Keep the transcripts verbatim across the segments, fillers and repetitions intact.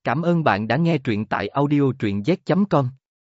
Cảm ơn bạn đã nghe truyện tại audio truyện z chấm com.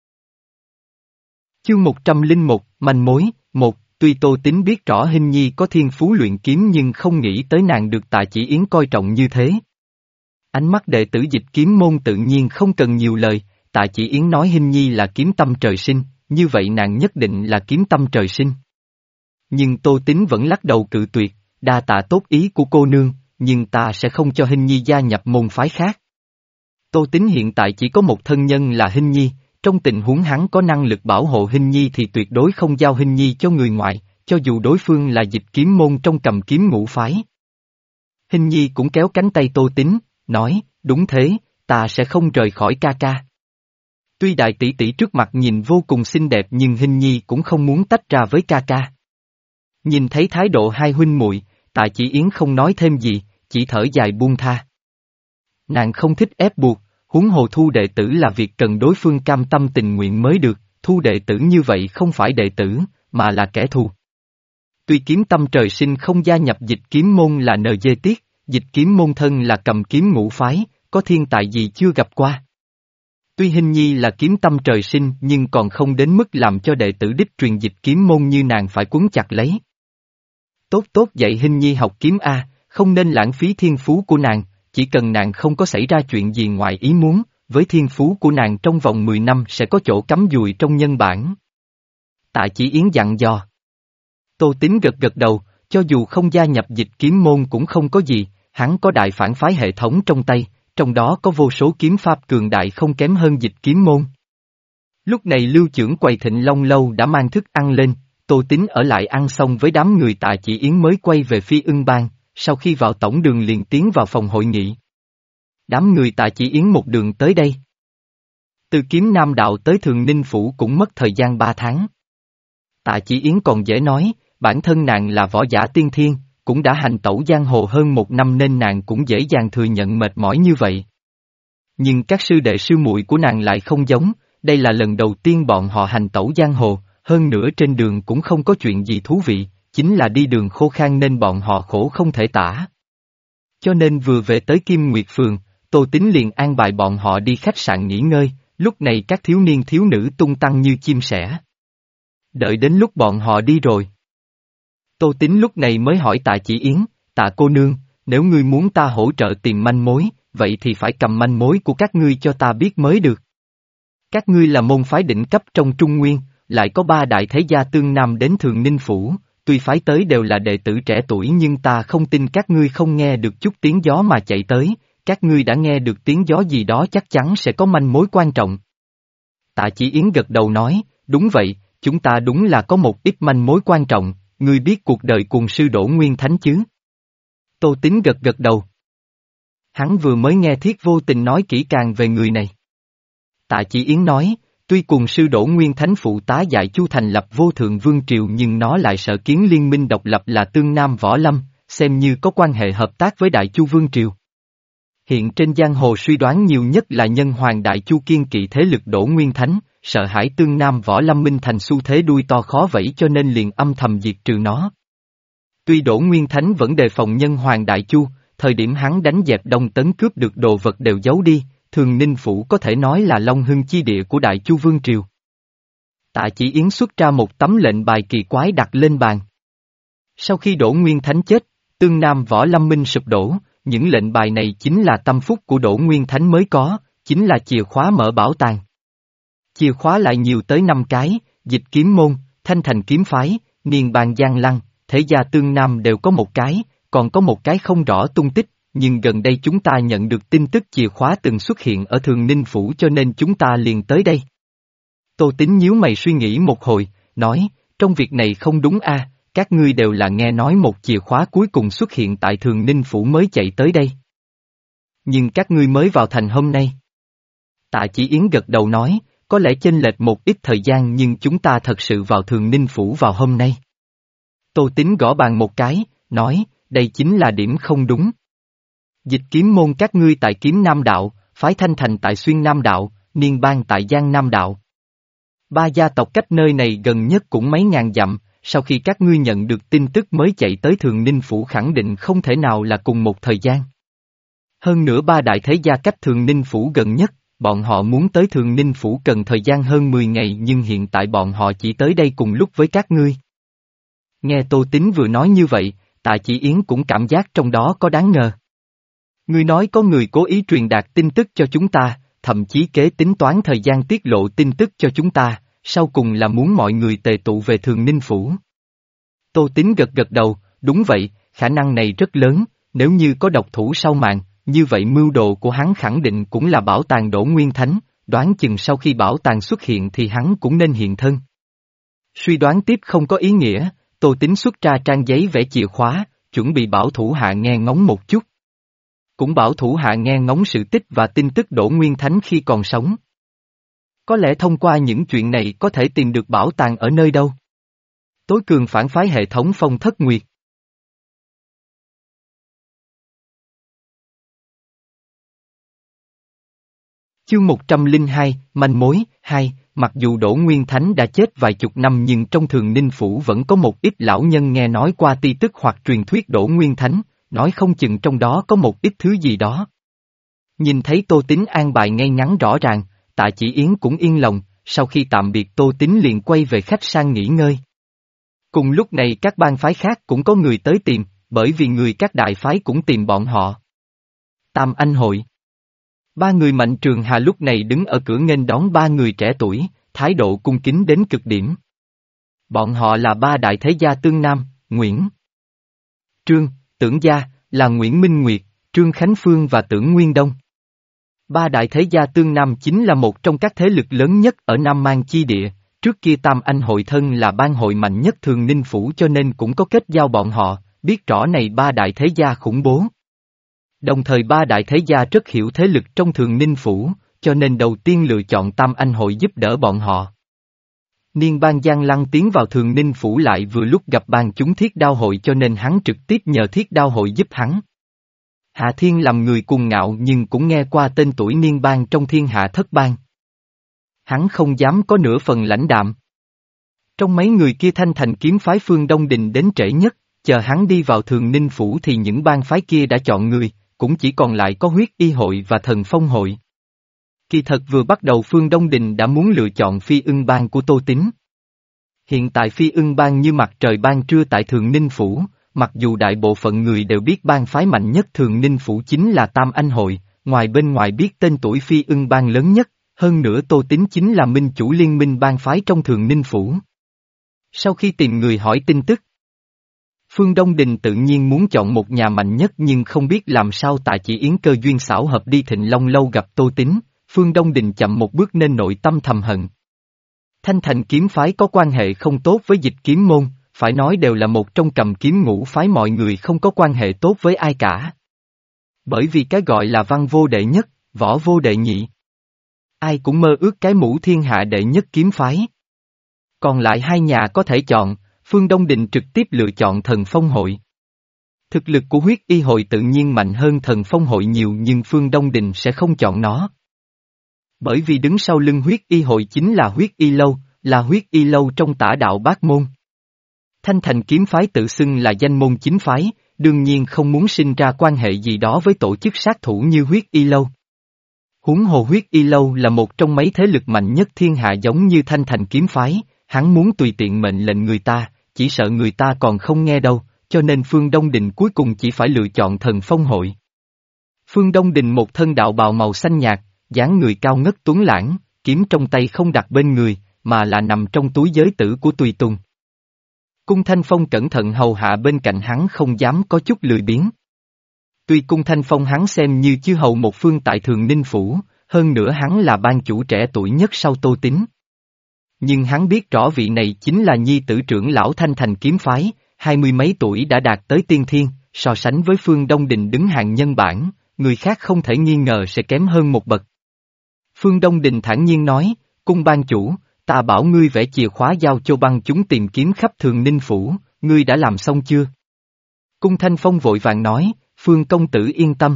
Chương một trăm lẻ một, manh mối. Một. Tuy Tô Tín biết rõ Hinh Nhi có thiên phú luyện kiếm nhưng không nghĩ tới nàng được Tạ Chỉ Yến coi trọng như thế. Ánh mắt đệ tử Dịch Kiếm môn tự nhiên không cần nhiều lời, Tạ Chỉ Yến nói Hinh Nhi là kiếm tâm trời sinh, như vậy nàng nhất định là kiếm tâm trời sinh. Nhưng Tô Tín vẫn lắc đầu cự tuyệt, đa tạ tốt ý của cô nương, nhưng ta sẽ không cho Hinh Nhi gia nhập môn phái khác. Tô Tín hiện tại chỉ có một thân nhân là Hinh Nhi, trong tình huống hắn có năng lực bảo hộ Hinh Nhi thì tuyệt đối không giao Hinh Nhi cho người ngoại, cho dù đối phương là Dịch Kiếm môn trong cầm kiếm ngũ phái. Hinh Nhi cũng kéo cánh tay Tô Tín, nói, đúng thế, ta sẽ không rời khỏi ca ca. Tuy đại tỷ tỷ trước mặt nhìn vô cùng xinh đẹp nhưng Hinh Nhi cũng không muốn tách ra với ca ca. Nhìn thấy thái độ hai huynh muội, Tạ Chỉ Yến không nói thêm gì, chỉ thở dài buông tha. Nàng không thích ép buộc, huống hồ thu đệ tử là việc cần đối phương cam tâm tình nguyện mới được, thu đệ tử như vậy không phải đệ tử, mà là kẻ thù. Tuy kiếm tâm trời sinh không gia nhập Dịch Kiếm môn là nờ dê tiết, Dịch Kiếm môn thân là cầm kiếm ngũ phái, có thiên tài gì chưa gặp qua. Tuy Hinh Nhi là kiếm tâm trời sinh nhưng còn không đến mức làm cho đệ tử đích truyền Dịch Kiếm môn như nàng phải quấn chặt lấy. Tốt tốt dạy Hinh Nhi học kiếm A, không nên lãng phí thiên phú của nàng, chỉ cần nàng không có xảy ra chuyện gì ngoài ý muốn, với thiên phú của nàng trong vòng mười năm sẽ có chỗ cắm dùi trong nhân bản. Tạ Chỉ Yến dặn dò. Tô Tín gật gật đầu, cho dù không gia nhập Dịch Kiếm môn cũng không có gì, hắn có đại phản phái hệ thống trong tay, trong đó có vô số kiếm pháp cường đại không kém hơn Dịch Kiếm môn. Lúc này Lưu trưởng quầy Thịnh Long Lâu đã mang thức ăn lên, Tô Tín ở lại ăn xong với đám người Tạ Chỉ Yến mới quay về Phi Ưng Bang, sau khi vào tổng đường liền tiến vào phòng hội nghị. Đám người Tạ Chỉ Yến một đường tới đây. Từ Kiếm Nam Đạo tới Thường Ninh Phủ cũng mất thời gian ba tháng. Tạ Chỉ Yến còn dễ nói, bản thân nàng là võ giả tiên thiên, cũng đã hành tẩu giang hồ hơn một năm nên nàng cũng dễ dàng thừa nhận mệt mỏi như vậy. Nhưng các sư đệ sư muội của nàng lại không giống, đây là lần đầu tiên bọn họ hành tẩu giang hồ, hơn nữa trên đường cũng không có chuyện gì thú vị, chính là đi đường khô khan nên bọn họ khổ không thể tả. Cho nên vừa về tới Kim Nguyệt Phường, Tô Tín liền an bài bọn họ đi khách sạn nghỉ ngơi, lúc này các thiếu niên thiếu nữ tung tăng như chim sẻ. Đợi đến lúc bọn họ đi rồi. Tô Tín lúc này mới hỏi Tạ Chỉ Yến, Tạ cô nương, nếu ngươi muốn ta hỗ trợ tìm manh mối, vậy thì phải cầm manh mối của các ngươi cho ta biết mới được. Các ngươi là môn phái đỉnh cấp trong Trung Nguyên, lại có ba đại thế gia tương nam đến Thường Ninh Phủ, tuy phái tới đều là đệ tử trẻ tuổi nhưng ta không tin các ngươi không nghe được chút tiếng gió mà chạy tới, các ngươi đã nghe được tiếng gió gì đó chắc chắn sẽ có manh mối quan trọng. Tạ Chỉ Yến gật đầu nói, đúng vậy, chúng ta đúng là có một ít manh mối quan trọng, ngươi biết cuộc đời cùng sư Đỗ Nguyên Thánh chứ? Tô Tín gật gật đầu. Hắn vừa mới nghe Thiết Vô Tình nói kỹ càng về người này. Tạ Chỉ Yến nói, tuy cùng sư Đỗ Nguyên Thánh phụ tá dạy Chu thành lập vô thượng vương triều nhưng nó lại sợ kiến liên minh độc lập là Tương Nam Võ Lâm, xem như có quan hệ hợp tác với Đại Chu vương triều. Hiện trên giang hồ suy đoán nhiều nhất là nhân hoàng Đại Chu kiên kỵ thế lực Đỗ Nguyên Thánh, sợ hãi Tương Nam Võ Lâm minh thành xu thế đuôi to khó vẫy cho nên liền âm thầm diệt trừ nó. Tuy Đỗ Nguyên Thánh vẫn đề phòng nhân hoàng Đại Chu, thời điểm hắn đánh dẹp Đông Tấn cướp được đồ vật đều giấu đi, Thường Ninh Phủ có thể nói là Long Hưng chi địa của Đại Chu vương triều. Tạ Chỉ Yến xuất ra một tấm lệnh bài kỳ quái đặt lên bàn. Sau khi Đỗ Nguyên Thánh chết, Tương Nam Võ Lâm minh sụp đổ, những lệnh bài này chính là tâm phúc của Đỗ Nguyên Thánh mới có, chính là chìa khóa mở bảo tàng. Chìa khóa lại nhiều tới năm cái, Dịch Kiếm môn, Thanh Thành kiếm phái, Niên Bang Giang Lăng, thế gia Tương Nam đều có một cái, còn có một cái không rõ tung tích, nhưng gần đây chúng ta nhận được tin tức chìa khóa từng xuất hiện ở Thường Ninh Phủ cho nên chúng ta liền tới đây. Tô Tín nhíu mày suy nghĩ một hồi, nói, trong việc này không đúng a, các ngươi đều là nghe nói một chìa khóa cuối cùng xuất hiện tại Thường Ninh Phủ mới chạy tới đây. Nhưng các ngươi mới vào thành hôm nay. Tạ Chỉ Yến gật đầu nói, có lẽ chênh lệch một ít thời gian nhưng chúng ta thật sự vào Thường Ninh Phủ vào hôm nay. Tô Tín gõ bàn một cái, nói, đây chính là điểm không đúng. Dịch Kiếm môn các ngươi tại Kiếm Nam Đạo, phái Thanh Thành tại Xuyên Nam Đạo, Niên Bang tại Giang Nam Đạo. Ba gia tộc cách nơi này gần nhất cũng mấy ngàn dặm, sau khi các ngươi nhận được tin tức mới chạy tới Thường Ninh Phủ khẳng định không thể nào là cùng một thời gian. Hơn nữa ba đại thế gia cách Thường Ninh Phủ gần nhất, bọn họ muốn tới Thường Ninh Phủ cần thời gian hơn mười ngày nhưng hiện tại bọn họ chỉ tới đây cùng lúc với các ngươi. Nghe Tô Tín vừa nói như vậy, Tạ Chỉ Yến cũng cảm giác trong đó có đáng ngờ. Ngươi nói có người cố ý truyền đạt tin tức cho chúng ta, thậm chí kế tính toán thời gian tiết lộ tin tức cho chúng ta, sau cùng là muốn mọi người tề tụ về Thường Ninh Phủ. Tô Tín gật gật đầu, đúng vậy, khả năng này rất lớn, nếu như có độc thủ sau màn, như vậy mưu đồ của hắn khẳng định cũng là bảo tàng Đỗ Nguyên Thánh, đoán chừng sau khi bảo tàng xuất hiện thì hắn cũng nên hiện thân. Suy đoán tiếp không có ý nghĩa, Tô Tín xuất ra trang giấy vẽ chìa khóa, chuẩn bị bảo thủ hạ nghe ngóng một chút. Cũng bảo thủ hạ nghe ngóng sự tích và tin tức Đỗ Nguyên Thánh khi còn sống. Có lẽ thông qua những chuyện này có thể tìm được bảo tàng ở nơi đâu. Tối cường phản phái hệ thống Phong Thất Nguyệt. Chương một trăm lẻ hai, manh mối, hai, mặc dù Đỗ Nguyên Thánh đã chết vài chục năm nhưng trong Thường Ninh Phủ vẫn có một ít lão nhân nghe nói qua ti tức hoặc truyền thuyết Đỗ Nguyên Thánh, nói không chừng trong đó có một ít thứ gì đó. Nhìn thấy Tô Tín an bài ngay ngắn rõ ràng, Tạ Chỉ Yến cũng yên lòng, sau khi tạm biệt Tô Tín liền quay về khách sạn nghỉ ngơi. Cùng lúc này các bang phái khác cũng có người tới tìm, bởi vì người các đại phái cũng tìm bọn họ. Tam Anh Hội. Ba người Mạnh Trường Hà lúc này đứng ở cửa nghênh đón ba người trẻ tuổi, thái độ cung kính đến cực điểm. Bọn họ là ba đại thế gia Tương Nam, Nguyễn Trương, Tưởng Gia, là Nguyễn Minh Nguyệt, Trương Khánh Phương và Tưởng Nguyên Đông. Ba đại thế gia Tương Nam chính là một trong các thế lực lớn nhất ở Nam Mang chi địa, trước kia Tam Anh Hội thân là bang hội mạnh nhất Thường Ninh Phủ cho nên cũng có kết giao bọn họ, biết rõ này ba đại thế gia khủng bố. Đồng thời ba đại thế gia rất hiểu thế lực trong Thường Ninh Phủ, cho nên đầu tiên lựa chọn Tam Anh Hội giúp đỡ bọn họ. Niên bang Giang Lăng tiến vào Thường Ninh Phủ lại vừa lúc gặp bang chúng Thiết Đao Hội cho nên hắn trực tiếp nhờ Thiết Đao Hội giúp hắn. Hạ Thiên làm người cuồng ngạo nhưng cũng nghe qua tên tuổi Niên bang trong thiên hạ thất bang. Hắn không dám có nửa phần lãnh đạm. Trong mấy người kia Thanh Thành kiếm phái Phương Đông Đình đến trễ nhất, chờ hắn đi vào Thường Ninh Phủ thì những bang phái kia đã chọn người, cũng chỉ còn lại có Huyết Y Hội và Thần Phong Hội. Kỳ thật vừa bắt đầu Phương Đông Đình đã muốn lựa chọn Phi Ưng Bang của Tô Tín. Hiện tại Phi Ưng Bang như mặt trời ban trưa tại Thường Ninh Phủ, mặc dù đại bộ phận người đều biết bang phái mạnh nhất Thường Ninh Phủ chính là Tam Anh Hội, ngoài bên ngoài biết tên tuổi Phi Ưng Bang lớn nhất, hơn nữa Tô Tín chính là minh chủ liên minh bang phái trong Thường Ninh Phủ. Sau khi tìm người hỏi tin tức, Phương Đông Đình tự nhiên muốn chọn một nhà mạnh nhất nhưng không biết làm sao Tạ Chỉ Yến cơ duyên xảo hợp đi Thịnh Long Lâu gặp Tô Tín, Phương Đông Đình chậm một bước nên nội tâm thầm hận. Thanh Thành kiếm phái có quan hệ không tốt với Dịch Kiếm môn, phải nói đều là một trong cầm kiếm ngũ phái mọi người không có quan hệ tốt với ai cả. Bởi vì cái gọi là văn vô đệ nhất, võ vô đệ nhị. Ai cũng mơ ước cái mũ thiên hạ đệ nhất kiếm phái. Còn lại hai nhà có thể chọn, Phương Đông Đình trực tiếp lựa chọn Thần Phong Hội. Thực lực của Huyết Y Hội tự nhiên mạnh hơn Thần Phong Hội nhiều nhưng Phương Đông Đình sẽ không chọn nó. Bởi vì đứng sau lưng Huyết Y Hội chính là Huyết Y Lâu, là Huyết Y Lâu trong Tả Đạo Bát Môn. Thanh Thành kiếm phái tự xưng là danh môn chính phái, đương nhiên không muốn sinh ra quan hệ gì đó với tổ chức sát thủ như Huyết Y Lâu. Huống hồ Huyết Y Lâu là một trong mấy thế lực mạnh nhất thiên hạ giống như Thanh Thành kiếm phái, hắn muốn tùy tiện mệnh lệnh người ta, chỉ sợ người ta còn không nghe đâu, cho nên Phương Đông Đình cuối cùng chỉ phải lựa chọn Thần Phong Hội. Phương Đông Đình một thân đạo bào màu xanh nhạt, dáng người cao ngất tuấn lãng, kiếm trong tay không đặt bên người, mà là nằm trong túi giới tử của tùy tùng. Cung Thanh Phong cẩn thận hầu hạ bên cạnh hắn không dám có chút lười biếng. Tuy Cung Thanh Phong hắn xem như chư hầu một phương tại Thường Ninh Phủ, hơn nữa hắn là ban chủ trẻ tuổi nhất sau Tô Tín. Nhưng hắn biết rõ vị này chính là nhi tử trưởng lão Thanh Thành kiếm phái, hai mươi mấy tuổi đã đạt tới tiên thiên, so sánh với Phương Đông Đình đứng hàng nhân bản, người khác không thể nghi ngờ sẽ kém hơn một bậc. Phương Đông Đình thản nhiên nói, Cung ban chủ, ta bảo ngươi vẽ chìa khóa giao cho băng chúng tìm kiếm khắp Thường Ninh Phủ, ngươi đã làm xong chưa? Cung Thanh Phong vội vàng nói, Phương công tử yên tâm.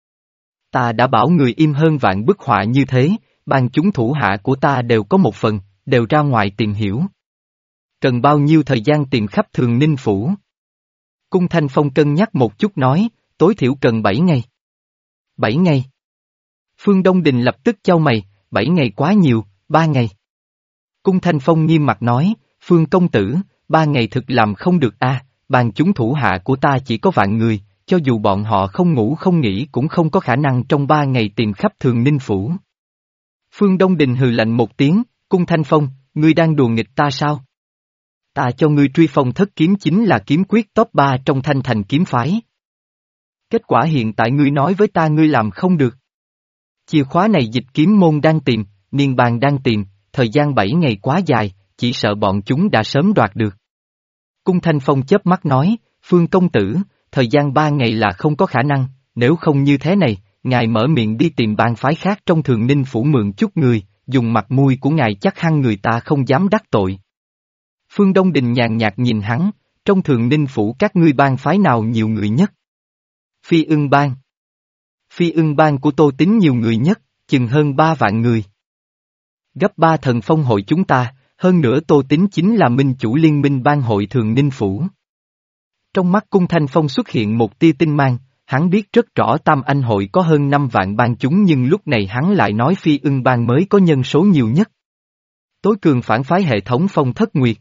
Ta đã bảo người im hơn vạn bức họa như thế, bang chúng thủ hạ của ta đều có một phần, đều ra ngoài tìm hiểu. Cần bao nhiêu thời gian tìm khắp Thường Ninh Phủ? Cung Thanh Phong cân nhắc một chút nói, tối thiểu cần bảy ngày. Bảy ngày. Phương Đông Đình lập tức chau mày, bảy ngày quá nhiều, ba ngày. Cung Thanh Phong nghiêm mặt nói, Phương công tử, ba ngày thực làm không được a, à, bàn chúng thủ hạ của ta chỉ có vạn người, cho dù bọn họ không ngủ không nghỉ cũng không có khả năng trong ba ngày tìm khắp Thường Ninh Phủ. Phương Đông Đình hừ lạnh một tiếng, Cung Thanh Phong, ngươi đang đùa nghịch ta sao? Ta cho ngươi truy phong thất kiếm chính là kiếm quyết top ba trong Thanh Thành kiếm phái. Kết quả hiện tại ngươi nói với ta ngươi làm không được. Chìa khóa này Dịch Kiếm môn đang tìm, Niên Bang đang tìm, thời gian bảy ngày quá dài, chỉ sợ bọn chúng đã sớm đoạt được. Cung Thanh Phong chớp mắt nói, Phương công tử, thời gian ba ngày là không có khả năng, nếu không như thế này, ngài mở miệng đi tìm bang phái khác trong Thường Ninh Phủ mượn chút người, dùng mặt mũi của ngài chắc hăng người ta không dám đắc tội. Phương Đông Đình nhàn nhạt nhìn hắn, trong Thường Ninh Phủ các ngươi bang phái nào nhiều người nhất? Phi Ưng Bang. Phi Ưng Bang của Tô Tín nhiều người nhất, chừng hơn ba vạn người. Gấp ba thần phong hội chúng ta, hơn nữa Tô Tín chính là minh chủ liên minh bang hội Thường Ninh Phủ. Trong mắt Cung Thanh Phong xuất hiện một tia tinh mang, hắn biết rất rõ Tam Anh hội có hơn năm vạn bang chúng nhưng lúc này hắn lại nói Phi Ưng Bang mới có nhân số nhiều nhất. Tối cường phản phái hệ thống Phong Thất Nguyệt.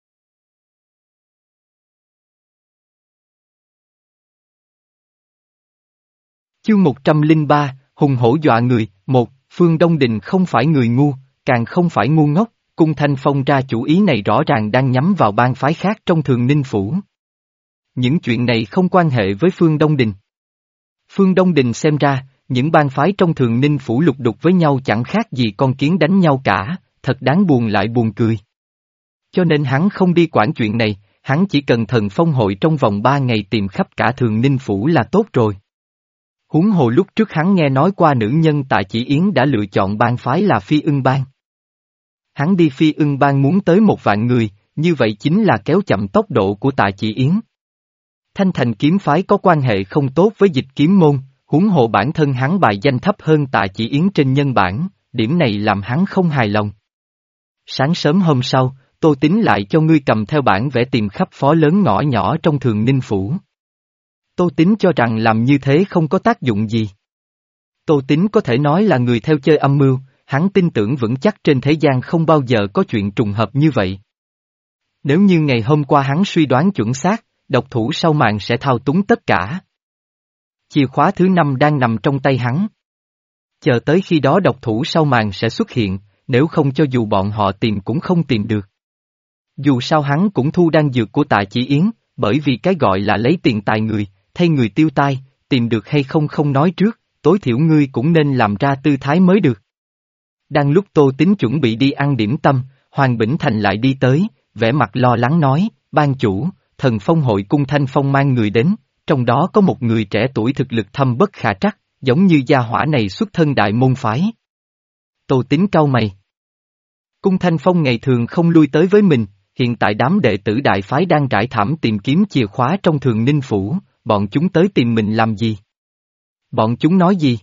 Chương một trăm lẻ ba, hùng hổ dọa người, một, Phương Đông Đình không phải người ngu, càng không phải ngu ngốc, Cung Thanh Phong ra chủ ý này rõ ràng đang nhắm vào bang phái khác trong Thường Ninh Phủ. Những chuyện này không quan hệ với Phương Đông Đình. Phương Đông Đình xem ra, những bang phái trong Thường Ninh Phủ lục đục với nhau chẳng khác gì con kiến đánh nhau cả, thật đáng buồn lại buồn cười. Cho nên hắn không đi quản chuyện này, hắn chỉ cần thần phong hội trong vòng ba ngày tìm khắp cả Thường Ninh Phủ là tốt rồi. Huống hồ lúc trước hắn nghe nói qua nữ nhân tại Chỉ Yến đã lựa chọn bang phái là Phi Ưng Bang. Hắn đi Phi Ưng Bang muốn tới một vạn người, như vậy chính là kéo chậm tốc độ của Tạ Chỉ Yến. Thanh Thành kiếm phái có quan hệ không tốt với Dịch Kiếm môn, huống hồ bản thân hắn bài danh thấp hơn Tạ Chỉ Yến trên nhân bản, điểm này làm hắn không hài lòng. Sáng sớm hôm sau, Tô Tín lại cho ngươi cầm theo bản vẽ tìm khắp phó lớn ngõ nhỏ trong Thường Ninh Phủ. Tô Tín cho rằng làm như thế không có tác dụng gì. Tô Tín có thể nói là người theo chơi âm mưu, hắn tin tưởng vững chắc trên thế gian không bao giờ có chuyện trùng hợp như vậy. Nếu như ngày hôm qua hắn suy đoán chuẩn xác, độc thủ sau màn sẽ thao túng tất cả. Chìa khóa thứ năm đang nằm trong tay hắn. Chờ tới khi đó độc thủ sau màn sẽ xuất hiện, nếu không cho dù bọn họ tìm cũng không tìm được. Dù sao hắn cũng thu đan dược của Tạ Chỉ Yến, bởi vì cái gọi là lấy tiền tài người, thay người tiêu tai, tìm được hay không không nói trước, tối thiểu ngươi cũng nên làm ra tư thái mới được. Đang lúc Tô Tín chuẩn bị đi ăn điểm tâm, Hoàng Bỉnh Thành lại đi tới, vẻ mặt lo lắng nói, ban chủ, thần phong hội Cung Thanh Phong mang người đến, trong đó có một người trẻ tuổi thực lực thâm bất khả trắc, giống như gia hỏa này xuất thân đại môn phái. Tô Tín cau mày. Cung Thanh Phong ngày thường không lui tới với mình, hiện tại đám đệ tử đại phái đang trải thảm tìm kiếm chìa khóa trong Thường Ninh Phủ, bọn chúng tới tìm mình làm gì? Bọn chúng nói gì?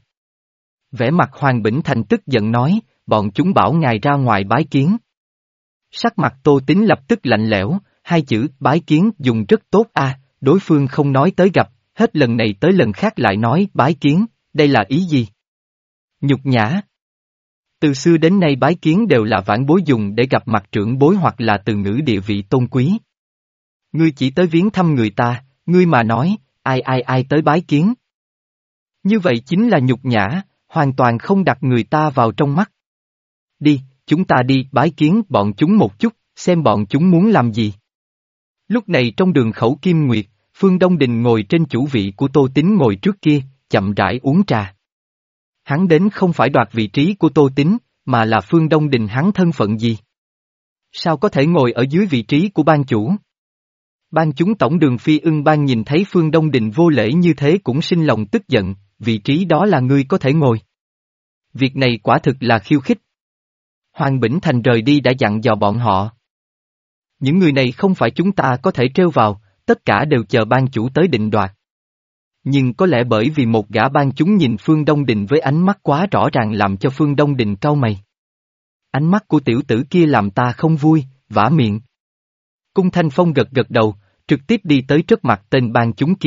Vẻ mặt Hoàng Bỉnh Thành tức giận nói, bọn chúng bảo ngài ra ngoài bái kiến. Sắc mặt Tô Tín lập tức lạnh lẽo, hai chữ bái kiến dùng rất tốt a, đối phương không nói tới gặp, hết lần này tới lần khác lại nói bái kiến, đây là ý gì? Nhục nhã. Từ xưa đến nay bái kiến đều là vãn bối dùng để gặp mặt trưởng bối hoặc là từ ngữ địa vị tôn quý. Ngươi chỉ tới viếng thăm người ta, ngươi mà nói, ai ai ai tới bái kiến. Như vậy chính là nhục nhã, hoàn toàn không đặt người ta vào trong mắt. Đi, chúng ta đi bái kiến bọn chúng một chút, xem bọn chúng muốn làm gì. Lúc này trong đường Khẩu Kim Nguyệt, Phương Đông Đình ngồi trên chủ vị của Tô Tín ngồi trước kia, chậm rãi uống trà. Hắn đến không phải đoạt vị trí của Tô Tín, mà là Phương Đông Đình hắn thân phận gì? Sao có thể ngồi ở dưới vị trí của ban chủ? Ban chúng tổng đường Phi Ưng Bang nhìn thấy Phương Đông Đình vô lễ như thế cũng sinh lòng tức giận, vị trí đó là ngươi có thể ngồi. Việc này quả thực là khiêu khích. Hoàng Bỉnh Thành rời đi đã dặn dò bọn họ. Những người này không phải chúng ta có thể trêu vào, tất cả đều chờ ban chủ tới định đoạt. Nhưng có lẽ bởi vì một gã ban chúng nhìn Phương Đông Đình với ánh mắt quá rõ ràng làm cho Phương Đông Đình cau mày. Ánh mắt của tiểu tử kia làm ta không vui, vả miệng. Cung Thanh Phong gật gật đầu, trực tiếp đi tới trước mặt tên ban chúng kia,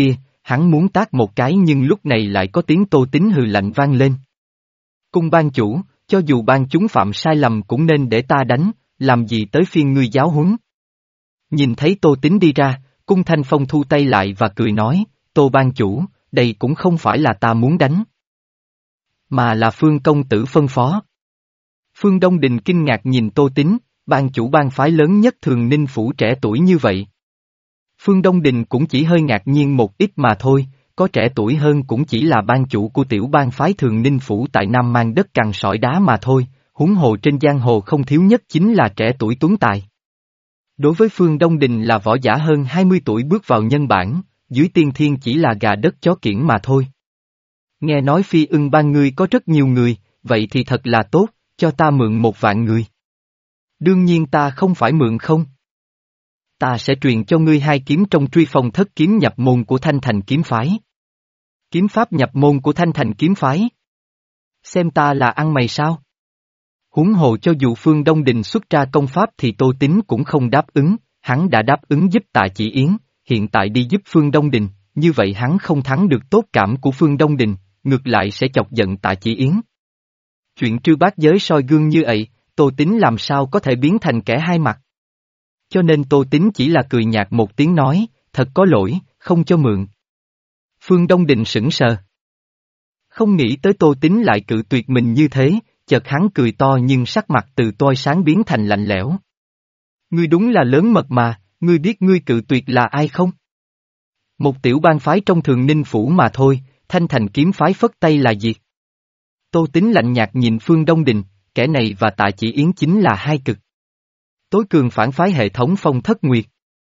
hắn muốn tát một cái nhưng lúc này lại có tiếng Tô Tín hừ lạnh vang lên. Cung ban chủ, cho dù ban chúng phạm sai lầm cũng nên để ta đánh, làm gì tới phiên ngươi giáo huấn. Nhìn thấy Tô Tín đi ra, Cung Thanh Phong thu tay lại và cười nói, Tô ban chủ, đây cũng không phải là ta muốn đánh, mà là Phương công tử phân phó. Phương Đông Đình kinh ngạc nhìn Tô Tín, ban chủ ban phái lớn nhất Thường Ninh Phủ trẻ tuổi như vậy. Phương Đông Đình cũng chỉ hơi ngạc nhiên một ít mà thôi, có trẻ tuổi hơn cũng chỉ là ban chủ của tiểu ban phái Thường Ninh Phủ tại Nam Mang đất cằn sỏi đá mà thôi, huống hồ trên giang hồ không thiếu nhất chính là trẻ tuổi tuấn tài. Đối với Phương Đông Đình là võ giả hơn hai mươi tuổi bước vào nhân bản, dưới tiên thiên chỉ là gà đất chó kiểng mà thôi. Nghe nói Phi Ưng ban ngươi có rất nhiều người, vậy thì thật là tốt, cho ta mượn một vạn người. Đương nhiên ta không phải mượn không. Ta sẽ truyền cho ngươi hai kiếm trong truy phong thất kiếm nhập môn của Thanh Thành kiếm phái. Kiếm pháp nhập môn của Thanh Thành kiếm phái. Xem ta là ăn mày sao? Huống hồ cho dù Phương Đông Đình xuất ra công pháp thì Tô Tín cũng không đáp ứng, hắn đã đáp ứng giúp Tạ Chỉ Yến, hiện tại đi giúp Phương Đông Đình, như vậy hắn không thắng được tốt cảm của Phương Đông Đình, ngược lại sẽ chọc giận Tạ Chỉ Yến. Chuyện trư bát giới soi gương như vậy, Tô Tín làm sao có thể biến thành kẻ hai mặt. Cho nên Tô Tín chỉ là cười nhạt một tiếng nói, thật có lỗi, không cho mượn. Phương Đông Đình sững sờ. Không nghĩ tới Tô Tín lại cự tuyệt mình như thế, chợt hắn cười to nhưng sắc mặt từ tôi sáng biến thành lạnh lẽo. Ngươi đúng là lớn mật mà, ngươi biết ngươi cự tuyệt là ai không? Một tiểu bang phái trong Thường Ninh Phủ mà thôi, Thanh Thành kiếm phái phất tay là diệt. Tô Tín lạnh nhạt nhìn Phương Đông Đình, kẻ này và Tạ Chỉ Yến chính là hai cực tối cường phản phái hệ thống Phong Thất Nguyệt.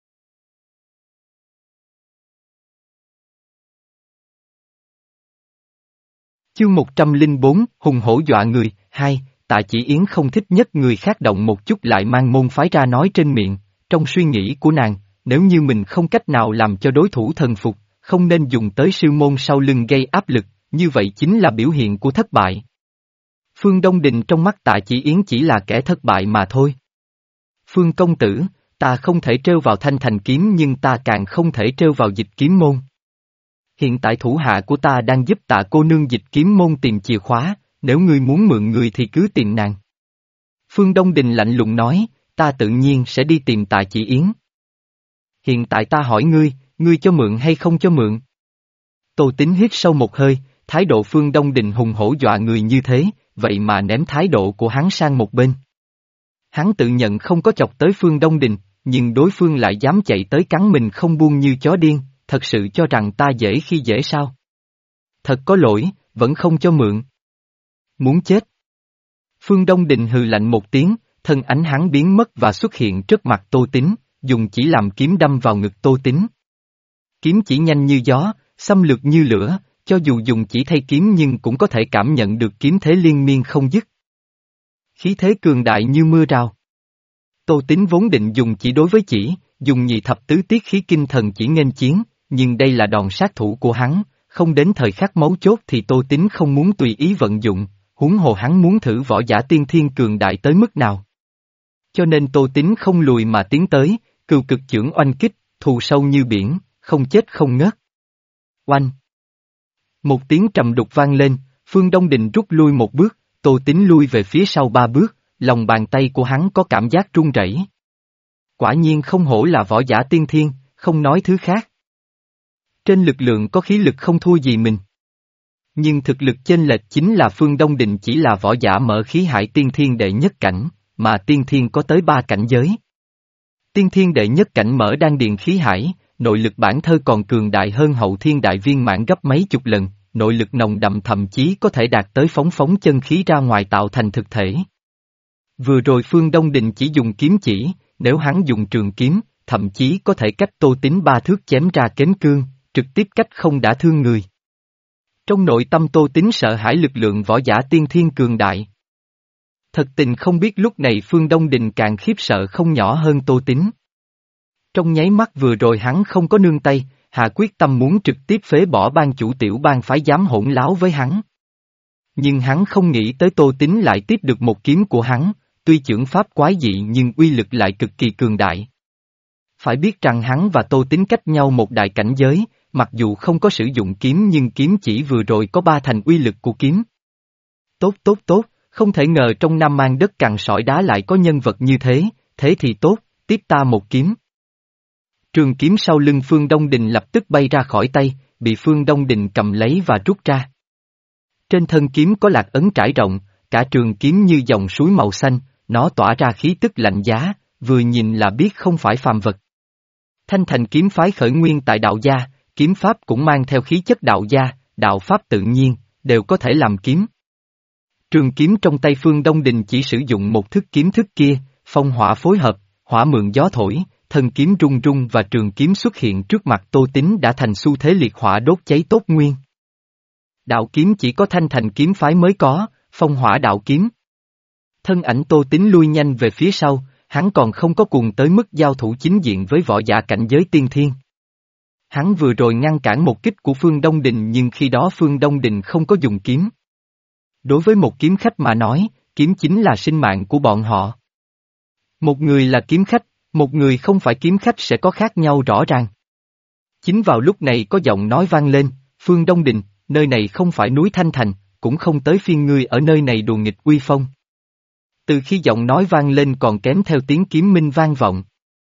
Chương một trăm lẻ bốn, hùng hổ dọa người, hai, Tạ Chỉ Yến không thích nhất người khác động một chút lại mang môn phái ra nói trên miệng, trong suy nghĩ của nàng, nếu như mình không cách nào làm cho đối thủ thần phục, không nên dùng tới sư môn sau lưng gây áp lực, như vậy chính là biểu hiện của thất bại. Phương Đông Đình trong mắt Tạ Chỉ Yến chỉ là kẻ thất bại mà thôi. Phương công tử, ta không thể trêu vào Thanh Thành kiếm nhưng ta càng không thể trêu vào Dịch Kiếm môn. Hiện tại thủ hạ của ta đang giúp Tạ cô nương Dịch Kiếm môn tìm chìa khóa, nếu ngươi muốn mượn người thì cứ tìm nàng. Phương Đông Đình lạnh lùng nói, ta tự nhiên sẽ đi tìm Tạ Chỉ Yến. Hiện tại ta hỏi ngươi, ngươi cho mượn hay không cho mượn? Tô Tín hít sâu một hơi, thái độ Phương Đông Đình hùng hổ dọa người như thế, vậy mà ném thái độ của hắn sang một bên. Hắn tự nhận không có chọc tới Phương Đông Đình, nhưng đối phương lại dám chạy tới cắn mình không buông như chó điên, thật sự cho rằng ta dễ khi dễ sao? Thật có lỗi, vẫn không cho mượn. Muốn chết. Phương Đông Đình hừ lạnh một tiếng, thân ánh hắn biến mất và xuất hiện trước mặt Tô Tín, dùng chỉ làm kiếm đâm vào ngực Tô Tín. Kiếm chỉ nhanh như gió, xâm lược như lửa, cho dù dùng chỉ thay kiếm nhưng cũng có thể cảm nhận được kiếm thế liên miên không dứt. Khí thế cường đại như mưa rào. Tô Tín vốn định dùng chỉ đối với chỉ, dùng nhị thập tứ tiết khí kinh thần chỉ nghênh chiến, nhưng đây là đòn sát thủ của hắn, không đến thời khắc mấu chốt thì Tô Tín không muốn tùy ý vận dụng, huống hồ hắn muốn thử võ giả tiên thiên cường đại tới mức nào. Cho nên Tô Tín không lùi mà tiến tới, cừu cực chưởng oanh kích, thù sâu như biển, không chết không ngớt. Oanh! Một tiếng trầm đục vang lên, Phương Đông Đình rút lui một bước, Tô Tín lui về phía sau ba bước, lòng bàn tay của hắn có cảm giác run rẩy. Quả nhiên không hổ là võ giả tiên thiên, không nói thứ khác. Trên lực lượng có khí lực không thua gì mình. Nhưng thực lực chênh lệch chính là Phương Đông Đình chỉ là võ giả mở khí hải tiên thiên đệ nhất cảnh, mà tiên thiên có tới ba cảnh giới. Tiên thiên đệ nhất cảnh mở đan điền khí hải, nội lực bản thân còn cường đại hơn hậu thiên đại viên mãn gấp mấy chục lần, nội lực nồng đậm thậm chí có thể đạt tới phóng phóng chân khí ra ngoài tạo thành thực thể. Vừa rồi Phương Đông Đình chỉ dùng kiếm chỉ, nếu hắn dùng trường kiếm, thậm chí có thể cách Tô Tín ba thước chém ra kén cương, trực tiếp cách không đả thương người. Trong nội tâm Tô Tín sợ hãi lực lượng võ giả tiên thiên cường đại. Thật tình không biết lúc này Phương Đông Đình càng khiếp sợ không nhỏ hơn Tô Tín. Trong nháy mắt vừa rồi hắn không có nương tay, hạ quyết tâm muốn trực tiếp phế bỏ ban chủ tiểu bang phái dám hỗn láo với hắn. Nhưng hắn không nghĩ tới Tô Tín lại tiếp được một kiếm của hắn, tuy chưởng pháp quái dị nhưng uy lực lại cực kỳ cường đại. Phải biết rằng hắn và Tô Tín cách nhau một đại cảnh giới, mặc dù không có sử dụng kiếm nhưng kiếm chỉ vừa rồi có ba thành uy lực của kiếm. Tốt tốt tốt, không thể ngờ trong Nam Mang đất cằn sỏi đá lại có nhân vật như thế, thế thì tốt, tiếp ta một kiếm. Trường kiếm sau lưng Phương Đông Đình lập tức bay ra khỏi tay, bị Phương Đông Đình cầm lấy và rút ra. Trên thân kiếm có lạc ấn trải rộng, cả trường kiếm như dòng suối màu xanh, nó tỏa ra khí tức lạnh giá, vừa nhìn là biết không phải phàm vật. Thanh Thành kiếm phái khởi nguyên tại đạo gia, kiếm pháp cũng mang theo khí chất đạo gia, đạo pháp tự nhiên, đều có thể làm kiếm. Trường kiếm trong tay Phương Đông Đình chỉ sử dụng một thức kiếm thức kia, phong hỏa phối hợp, hỏa mượn gió thổi, thân kiếm rung rung và trường kiếm xuất hiện trước mặt Tô Tín đã thành xu thế liệt hỏa đốt cháy tốt nguyên. Đạo kiếm chỉ có Thanh Thành kiếm phái mới có, phong hỏa đạo kiếm. Thân ảnh Tô Tín lui nhanh về phía sau, hắn còn không có cuồng tới mức giao thủ chính diện với võ giả cảnh giới tiên thiên. Hắn vừa rồi ngăn cản một kích của Phương Đông Đình nhưng khi đó Phương Đông Đình không có dùng kiếm. Đối với một kiếm khách mà nói, kiếm chính là sinh mạng của bọn họ. Một người là kiếm khách, một người không phải kiếm khách sẽ có khác nhau rõ ràng. Chính vào lúc này có giọng nói vang lên, Phương Đông Đình, nơi này không phải núi Thanh Thành, cũng không tới phiên ngươi ở nơi này đùa nghịch uy phong. Từ khi giọng nói vang lên còn kém theo tiếng kiếm minh vang vọng.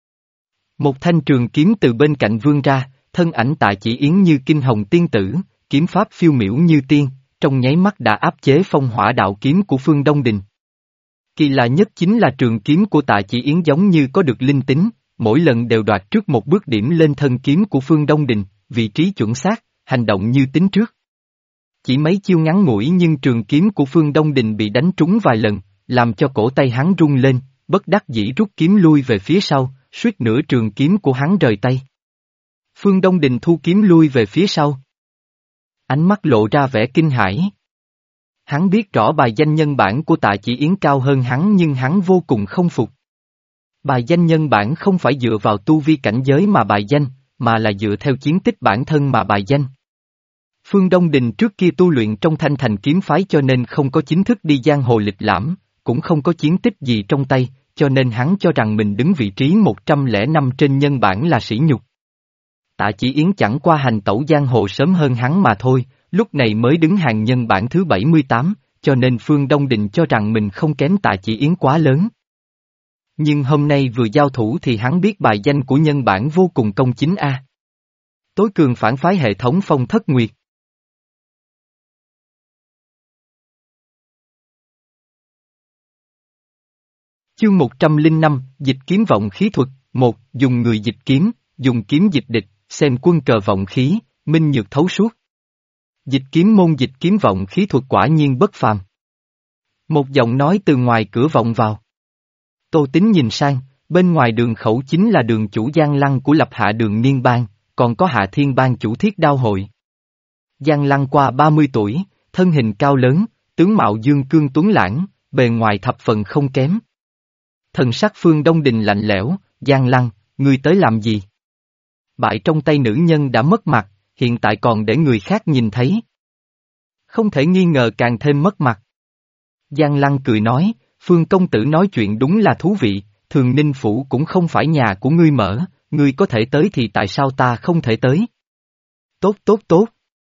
Một thanh trường kiếm từ bên cạnh vươn ra, thân ảnh Tạ Chỉ Yến như kinh hồng tiên tử, kiếm pháp phiêu miểu như tiên, trong nháy mắt đã áp chế phong hỏa đạo kiếm của Phương Đông Đình. Kỳ lạ nhất chính là trường kiếm của Tạ Chỉ Yến giống như có được linh tính, mỗi lần đều đoạt trước một bước điểm lên thân kiếm của Phương Đông Đình, vị trí chuẩn xác, hành động như tính trước. Chỉ mấy chiêu ngắn ngủi nhưng trường kiếm của Phương Đông Đình bị đánh trúng vài lần, làm cho cổ tay hắn rung lên, bất đắc dĩ rút kiếm lui về phía sau, suýt nữa trường kiếm của hắn rời tay. Phương Đông Đình thu kiếm lui về phía sau. Ánh mắt lộ ra vẻ kinh hãi. Hắn biết rõ bài danh nhân bản của Tạ Chỉ Yến cao hơn hắn nhưng hắn vô cùng không phục. Bài danh nhân bản không phải dựa vào tu vi cảnh giới mà bài danh, mà là dựa theo chiến tích bản thân mà bài danh. Phương Đông Đình trước kia tu luyện trong Thanh Thành kiếm phái cho nên không có chính thức đi giang hồ lịch lãm, cũng không có chiến tích gì trong tay, cho nên hắn cho rằng mình đứng vị trí một trăm lẻ năm trên nhân bản là sỉ nhục. Tạ Chỉ Yến chẳng qua hành tẩu giang hồ sớm hơn hắn mà thôi, lúc này mới đứng hàng nhân bản thứ bảy mươi tám, cho nên Phương Đông Đình cho rằng mình không kém Tạ Chỉ Yến quá lớn. Nhưng hôm nay vừa giao thủ thì hắn biết bài danh của nhân bản vô cùng công chính a. Tối cường phản phái hệ thống Phong Thất Nguyệt. Chương một trăm lẻ năm, dịch kiếm vọng khí thuật, một, dùng người dịch kiếm, dùng kiếm dịch địch, xem quân cờ vọng khí, minh nhược thấu suốt. Dịch kiếm môn dịch kiếm vọng khí thuật quả nhiên bất phàm. Một giọng nói từ ngoài cửa vọng vào. Tô Tín nhìn sang, bên ngoài đường khẩu chính là đường chủ Giang Lăng của lập hạ đường Niên Bang, còn có Hạ Thiên Bang chủ Thiết Đao Hội. Giang Lăng qua ba mươi tuổi, thân hình cao lớn, tướng mạo dương cương tuấn lãng, bề ngoài thập phần không kém. Thần sắc Phương Đông Đình lạnh lẽo, Giang Lăng, ngươi tới làm gì? Bại trong tay nữ nhân đã mất mặt, hiện tại còn để người khác nhìn thấy. Không thể nghi ngờ càng thêm mất mặt. Giang Lăng cười nói, Phương công tử nói chuyện đúng là thú vị, Thường Ninh Phủ cũng không phải nhà của ngươi mở, ngươi có thể tới thì tại sao ta không thể tới? Tốt tốt tốt.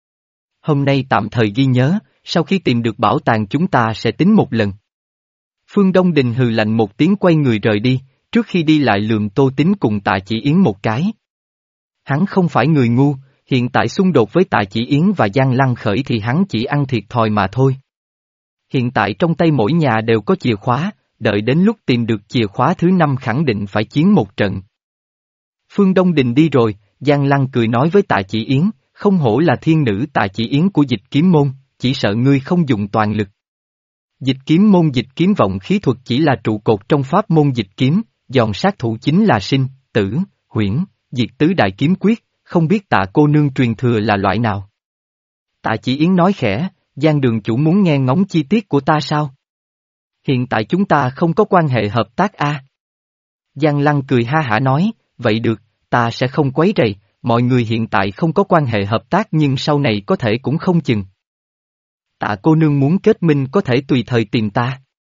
Hôm nay tạm thời ghi nhớ, sau khi tìm được bảo tàng chúng ta sẽ tính một lần. Phương Đông Đình hừ lạnh một tiếng quay người rời đi, trước khi đi lại lườm Tô Tín cùng Tạ Chỉ Yến một cái. Hắn không phải người ngu, hiện tại xung đột với Tạ Chỉ Yến và Giang Lăng khởi thì hắn chỉ ăn thiệt thòi mà thôi. Hiện tại trong tay mỗi nhà đều có chìa khóa, đợi đến lúc tìm được chìa khóa thứ năm khẳng định phải chiến một trận. Phương Đông Đình đi rồi, Giang Lăng cười nói với Tạ Chỉ Yến, không hổ là thiên nữ Tạ Chỉ Yến của dịch kiếm môn, chỉ sợ ngươi không dùng toàn lực. Dịch kiếm môn dịch kiếm vọng khí thuật chỉ là trụ cột trong pháp môn dịch kiếm, dòng sát thủ chính là sinh, tử, huyễn, diệt tứ đại kiếm quyết, không biết Tạ cô nương truyền thừa là loại nào. Tạ Chỉ Yến nói khẽ, Giang đường chủ muốn nghe ngóng chi tiết của ta sao? Hiện tại chúng ta không có quan hệ hợp tác a. À? Giang Lăng cười ha hả nói, vậy được, ta sẽ không quấy rầy, mọi người hiện tại không có quan hệ hợp tác nhưng sau này có thể cũng không chừng. Tạ cô nương muốn kết minh có thể tùy thời tìm ta.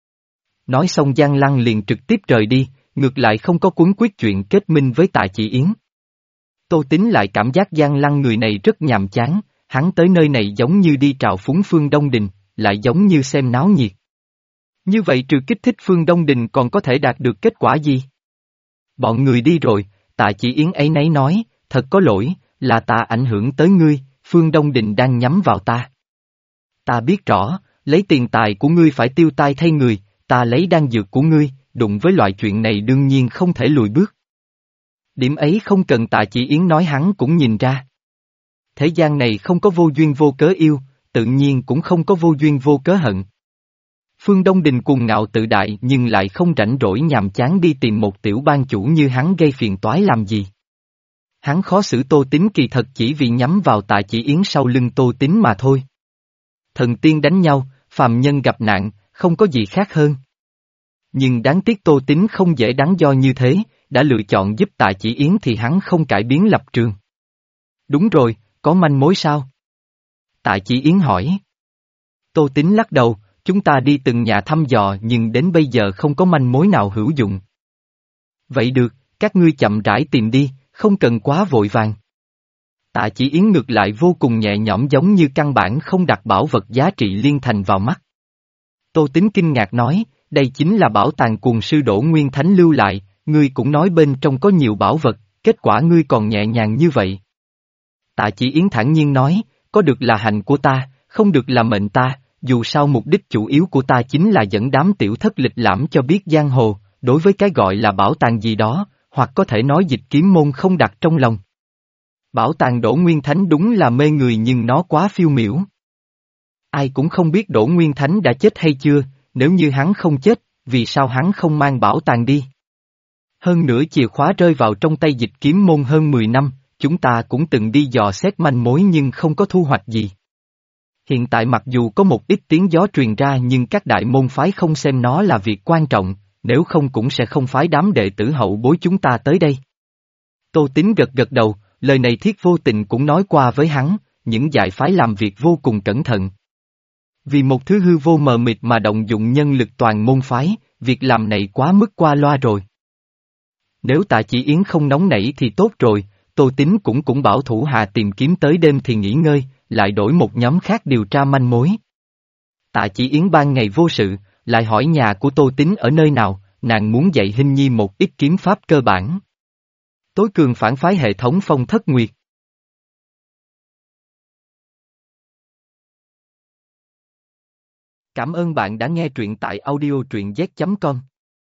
Nói xong Giang Lăng liền trực tiếp rời đi, ngược lại không có cuốn quyết chuyện kết minh với Tạ Chỉ Yến. Tô Tín lại cảm giác Giang Lăng người này rất nhàm chán, hắn tới nơi này giống như đi trào phúng Phương Đông Đình, lại giống như xem náo nhiệt. Như vậy trừ kích thích Phương Đông Đình còn có thể đạt được kết quả gì? Bọn người đi rồi, Tạ Chỉ Yến ấy nấy nói, thật có lỗi, là ta ảnh hưởng tới ngươi, Phương Đông Đình đang nhắm vào ta. Ta biết rõ, lấy tiền tài của ngươi phải tiêu tai thay người, ta lấy đan dược của ngươi, đụng với loại chuyện này đương nhiên không thể lùi bước. Điểm ấy không cần Tạ Chỉ Yến nói hắn cũng nhìn ra. Thế gian này không có vô duyên vô cớ yêu, tự nhiên cũng không có vô duyên vô cớ hận. Phương Đông Đình cuồng ngạo tự đại nhưng lại không rảnh rỗi nhàm chán đi tìm một tiểu ban chủ như hắn gây phiền toái làm gì. Hắn khó xử Tô Tín kỳ thật chỉ vì nhắm vào Tạ Chỉ Yến sau lưng Tô Tín mà thôi. Thần tiên đánh nhau, phàm nhân gặp nạn, không có gì khác hơn. Nhưng đáng tiếc Tô Tín không dễ đắn do như thế, đã lựa chọn giúp Tạ Chỉ Yến thì hắn không cải biến lập trường. Đúng rồi, có manh mối sao? Tạ Chỉ Yến hỏi. Tô Tín lắc đầu, chúng ta đi từng nhà thăm dò nhưng đến bây giờ không có manh mối nào hữu dụng. Vậy được, các ngươi chậm rãi tìm đi, không cần quá vội vàng. Tạ Chỉ Yến ngược lại vô cùng nhẹ nhõm giống như căn bản không đặt bảo vật giá trị liên thành vào mắt. Tô Tín kinh ngạc nói, đây chính là bảo tàng cuồng sư Đỗ Nguyên Thánh lưu lại, ngươi cũng nói bên trong có nhiều bảo vật, kết quả ngươi còn nhẹ nhàng như vậy. Tạ Chỉ Yến thản nhiên nói, có được là hạnh của ta, không được là mệnh ta, dù sao mục đích chủ yếu của ta chính là dẫn đám tiểu thất lịch lãm cho biết giang hồ, đối với cái gọi là bảo tàng gì đó, hoặc có thể nói Dịch Kiếm Môn không đặt trong lòng. Bảo tàng Đỗ Nguyên Thánh đúng là mê người nhưng nó quá phiêu miểu. Ai cũng không biết Đỗ Nguyên Thánh đã chết hay chưa, nếu như hắn không chết, vì sao hắn không mang bảo tàng đi? Hơn nữa chìa khóa rơi vào trong tay Dịch Kiếm Môn hơn mười năm, chúng ta cũng từng đi dò xét manh mối nhưng không có thu hoạch gì. Hiện tại mặc dù có một ít tiếng gió truyền ra nhưng các đại môn phái không xem nó là việc quan trọng, nếu không cũng sẽ không phái đám đệ tử hậu bối chúng ta tới đây. Tô Tín gật gật đầu, lời này Thiết Vô Tình cũng nói qua với hắn, những đại phái làm việc vô cùng cẩn thận. Vì một thứ hư vô mờ mịt mà động dụng nhân lực toàn môn phái, việc làm này quá mức qua loa rồi. Nếu Tạ Chỉ Yến không nóng nảy thì tốt rồi, Tô Tín cũng cũng bảo thủ hạ tìm kiếm tới đêm thì nghỉ ngơi, lại đổi một nhóm khác điều tra manh mối. Tạ Chỉ Yến ban ngày vô sự, lại hỏi nhà của Tô Tín ở nơi nào, nàng muốn dạy Hinh Nhi một ít kiếm pháp cơ bản. Tối cường phản phái hệ thống Phong Thất Nguyệt. Cảm ơn bạn đã nghe truyện tại audio truyện z chấm com.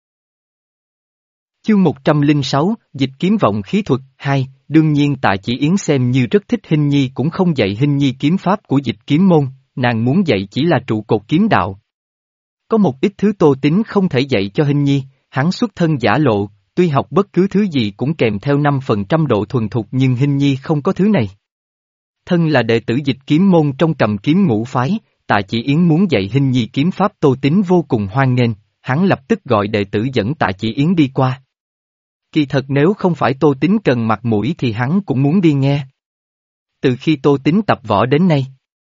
Chương một trăm lẻ sáu, Dịch Kiếm Vọng Khí Thuật hai, đương nhiên Tạ Chỉ Yến xem như rất thích Hinh Nhi cũng không dạy Hinh Nhi kiếm pháp của Dịch Kiếm Môn, nàng muốn dạy chỉ là trụ cột kiếm đạo. Có một ít thứ Tô Tín không thể dạy cho Hinh Nhi, hắn xuất thân giả lộ, tuy học bất cứ thứ gì cũng kèm theo năm phần trăm độ thuần thục nhưng Hinh Nhi không có thứ này. Thân là đệ tử Dịch Kiếm Môn trong Cầm Kiếm Ngũ Phái, Tạ Chỉ Yến muốn dạy Hinh Nhi kiếm pháp Tô Tín vô cùng hoan nghênh, hắn lập tức gọi đệ tử dẫn Tạ Chỉ Yến đi qua. Kỳ thật nếu không phải Tô Tín cần mặt mũi thì hắn cũng muốn đi nghe. Từ khi Tô Tín tập võ đến nay,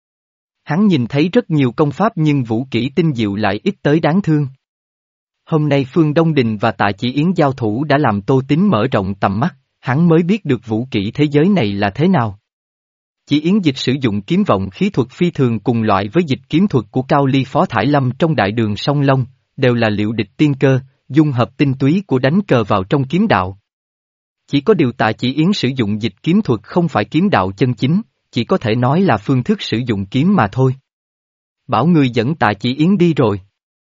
hắn nhìn thấy rất nhiều công pháp nhưng vũ kỹ tinh diệu lại ít tới đáng thương. Hôm nay Phương Đông Đình và Tạ Chỉ Yến giao thủ đã làm Tô Tín mở rộng tầm mắt, hắn mới biết được vũ kỹ thế giới này là thế nào. Chỉ Yến Dịch sử dụng kiếm vọng khí thuật phi thường cùng loại với dịch kiếm thuật của Cao Ly Phó Thải Lâm trong đại đường song Long, đều là liệu địch tiên cơ, dung hợp tinh túy của đánh cờ vào trong kiếm đạo. Chỉ có điều Tạ Chỉ Yến sử dụng dịch kiếm thuật không phải kiếm đạo chân chính, chỉ có thể nói là phương thức sử dụng kiếm mà thôi. Bảo người dẫn Tạ Chỉ Yến đi rồi.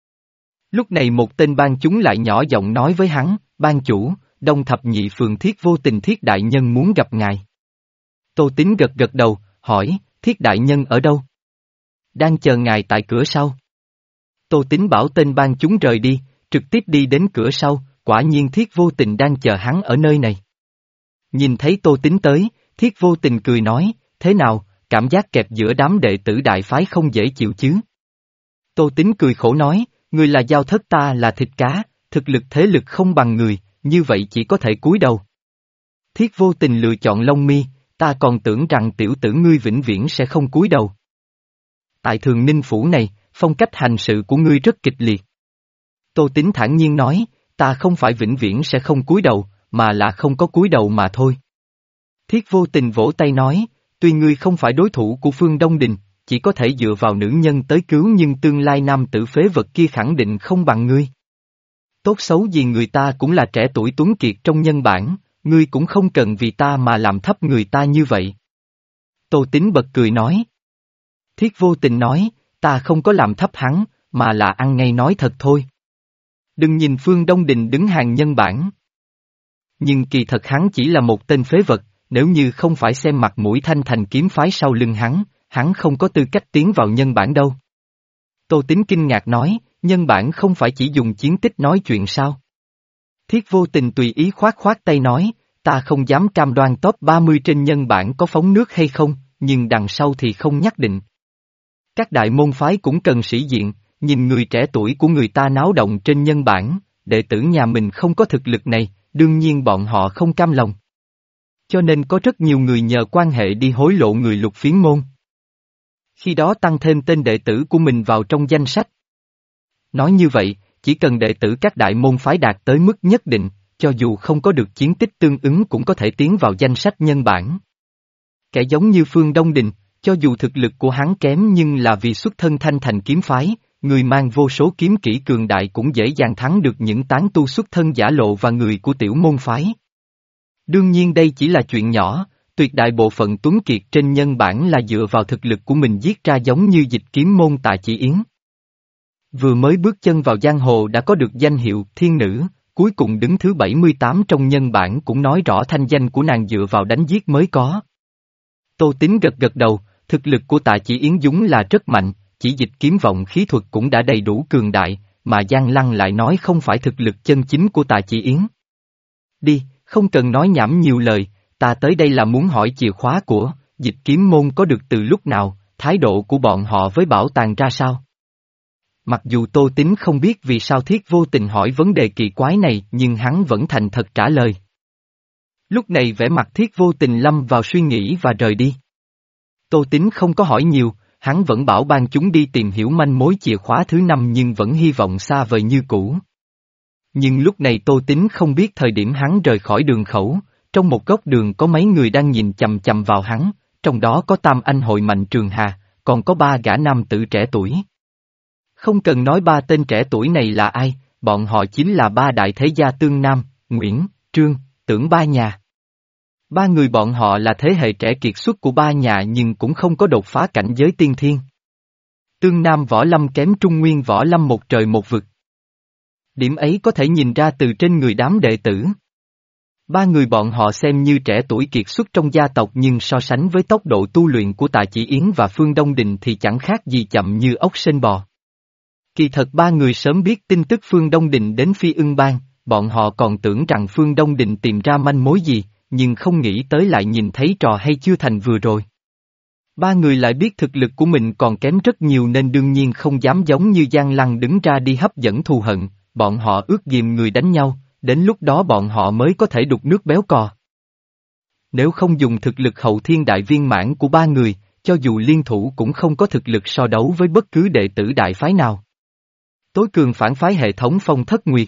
Lúc này một tên ban chúng lại nhỏ giọng nói với hắn, ban chủ, Đông Thập Nhị Phường Thiết Vô Tình Thiết Đại Nhân muốn gặp ngài. Tô Tín gật gật đầu, hỏi, Thiết Đại Nhân ở đâu? Đang chờ ngài tại cửa sau. Tô Tín bảo tên ban chúng rời đi, trực tiếp đi đến cửa sau, quả nhiên Thiết Vô Tình đang chờ hắn ở nơi này. Nhìn thấy Tô Tín tới, Thiết Vô Tình cười nói, thế nào, cảm giác kẹp giữa đám đệ tử đại phái không dễ chịu chứ? Tô Tín cười khổ nói, người là giao thất ta là thịt cá, thực lực thế lực không bằng người, như vậy chỉ có thể cúi đầu. Thiết Vô Tình lựa chọn lông mi, ta còn tưởng rằng tiểu tử ngươi vĩnh viễn sẽ không cúi đầu. Tại Thường Ninh Phủ này, phong cách hành sự của ngươi rất kịch liệt. Tô Tín thản nhiên nói, ta không phải vĩnh viễn sẽ không cúi đầu, mà là không có cúi đầu mà thôi. Thiết Vô Tình vỗ tay nói, tuy ngươi không phải đối thủ của Phương Đông Đình, chỉ có thể dựa vào nữ nhân tới cứu nhưng tương lai nam tử phế vật kia khẳng định không bằng ngươi. Tốt xấu gì người ta cũng là trẻ tuổi tuấn kiệt trong nhân bản, ngươi cũng không cần vì ta mà làm thấp người ta như vậy. Tô Tín bật cười nói. Thiết Vô Tình nói, ta không có làm thấp hắn, mà là ăn ngay nói thật thôi. Đừng nhìn Phương Đông Đình đứng hàng nhân bản. Nhưng kỳ thật hắn chỉ là một tên phế vật, nếu như không phải xem mặt mũi Thanh Thành kiếm phái sau lưng hắn, hắn không có tư cách tiến vào nhân bản đâu. Tô Tín kinh ngạc nói, nhân bản không phải chỉ dùng chiến tích nói chuyện sao? Thiết Vô Tình tùy ý khoát khoát tay nói, ta không dám cam đoan top ba mươi trên nhân bản có phóng nước hay không, nhưng đằng sau thì không nhất định. Các đại môn phái cũng cần sĩ diện, nhìn người trẻ tuổi của người ta náo động trên nhân bản, đệ tử nhà mình không có thực lực này, đương nhiên bọn họ không cam lòng. Cho nên có rất nhiều người nhờ quan hệ đi hối lộ người Lục Phiến môn. Khi đó tăng thêm tên đệ tử của mình vào trong danh sách. Nói như vậy, chỉ cần đệ tử các đại môn phái đạt tới mức nhất định, cho dù không có được chiến tích tương ứng cũng có thể tiến vào danh sách nhân bản. Kẻ giống như Phương Đông Đình, cho dù thực lực của hắn kém nhưng là vì xuất thân Thanh Thành kiếm phái, người mang vô số kiếm kỹ cường đại cũng dễ dàng thắng được những tán tu xuất thân giả lộ và người của tiểu môn phái. Đương nhiên đây chỉ là chuyện nhỏ, tuyệt đại bộ phận tuấn kiệt trên nhân bản là dựa vào thực lực của mình giết ra giống như Dịch Kiếm môn Tạ Chỉ Yến. Vừa mới bước chân vào giang hồ đã có được danh hiệu thiên nữ, cuối cùng đứng thứ bảy mươi tám trong nhân bản cũng nói rõ thanh danh của nàng dựa vào đánh giết mới có. Tô Tín gật gật đầu, thực lực của Tạ Chỉ Yến đúng là rất mạnh, chỉ Dịch Kiếm vọng khí thuật cũng đã đầy đủ cường đại, mà Giang Lăng lại nói không phải thực lực chân chính của Tạ Chỉ Yến. Đi, không cần nói nhảm nhiều lời, ta tới đây là muốn hỏi chìa khóa của Dịch Kiếm môn có được từ lúc nào, thái độ của bọn họ với bảo tàng ra sao. Mặc dù Tô Tín không biết vì sao Thiết Vô Tình hỏi vấn đề kỳ quái này nhưng hắn vẫn thành thật trả lời. Lúc này vẻ mặt Thiết Vô Tình lâm vào suy nghĩ và rời đi. Tô Tín không có hỏi nhiều, hắn vẫn bảo ban chúng đi tìm hiểu manh mối chìa khóa thứ năm nhưng vẫn hy vọng xa vời như cũ. Nhưng lúc này Tô Tín không biết thời điểm hắn rời khỏi đường khẩu, trong một góc đường có mấy người đang nhìn chằm chằm vào hắn, trong đó có Tam Anh hội Mạnh Trường Hà, còn có ba gã nam tử trẻ tuổi. Không cần nói ba tên trẻ tuổi này là ai, bọn họ chính là ba đại thế gia Tương Nam, Nguyễn, Trương, Tưởng ba nhà. Ba người bọn họ là thế hệ trẻ kiệt xuất của ba nhà nhưng cũng không có đột phá cảnh giới tiên thiên. Tương Nam võ lâm kém Trung Nguyên võ lâm một trời một vực. Điểm ấy có thể nhìn ra từ trên người đám đệ tử. Ba người bọn họ xem như trẻ tuổi kiệt xuất trong gia tộc nhưng so sánh với tốc độ tu luyện của Tạ Chỉ Yến và Phương Đông Đình thì chẳng khác gì chậm như ốc sên bò. Kỳ thật ba người sớm biết tin tức Phương Đông Đình đến Phi Ưng Bang, bọn họ còn tưởng rằng Phương Đông Đình tìm ra manh mối gì, nhưng không nghĩ tới lại nhìn thấy trò hay chưa thành vừa rồi. Ba người lại biết thực lực của mình còn kém rất nhiều nên đương nhiên không dám giống như Giang Lăng đứng ra đi hấp dẫn thù hận, bọn họ ước ghìm người đánh nhau, đến lúc đó bọn họ mới có thể đục nước béo cò. Nếu không dùng thực lực hậu thiên đại viên mãn của ba người, cho dù liên thủ cũng không có thực lực so đấu với bất cứ đệ tử đại phái nào. Tối cường phản phái hệ thống Phong Thất Nguyệt.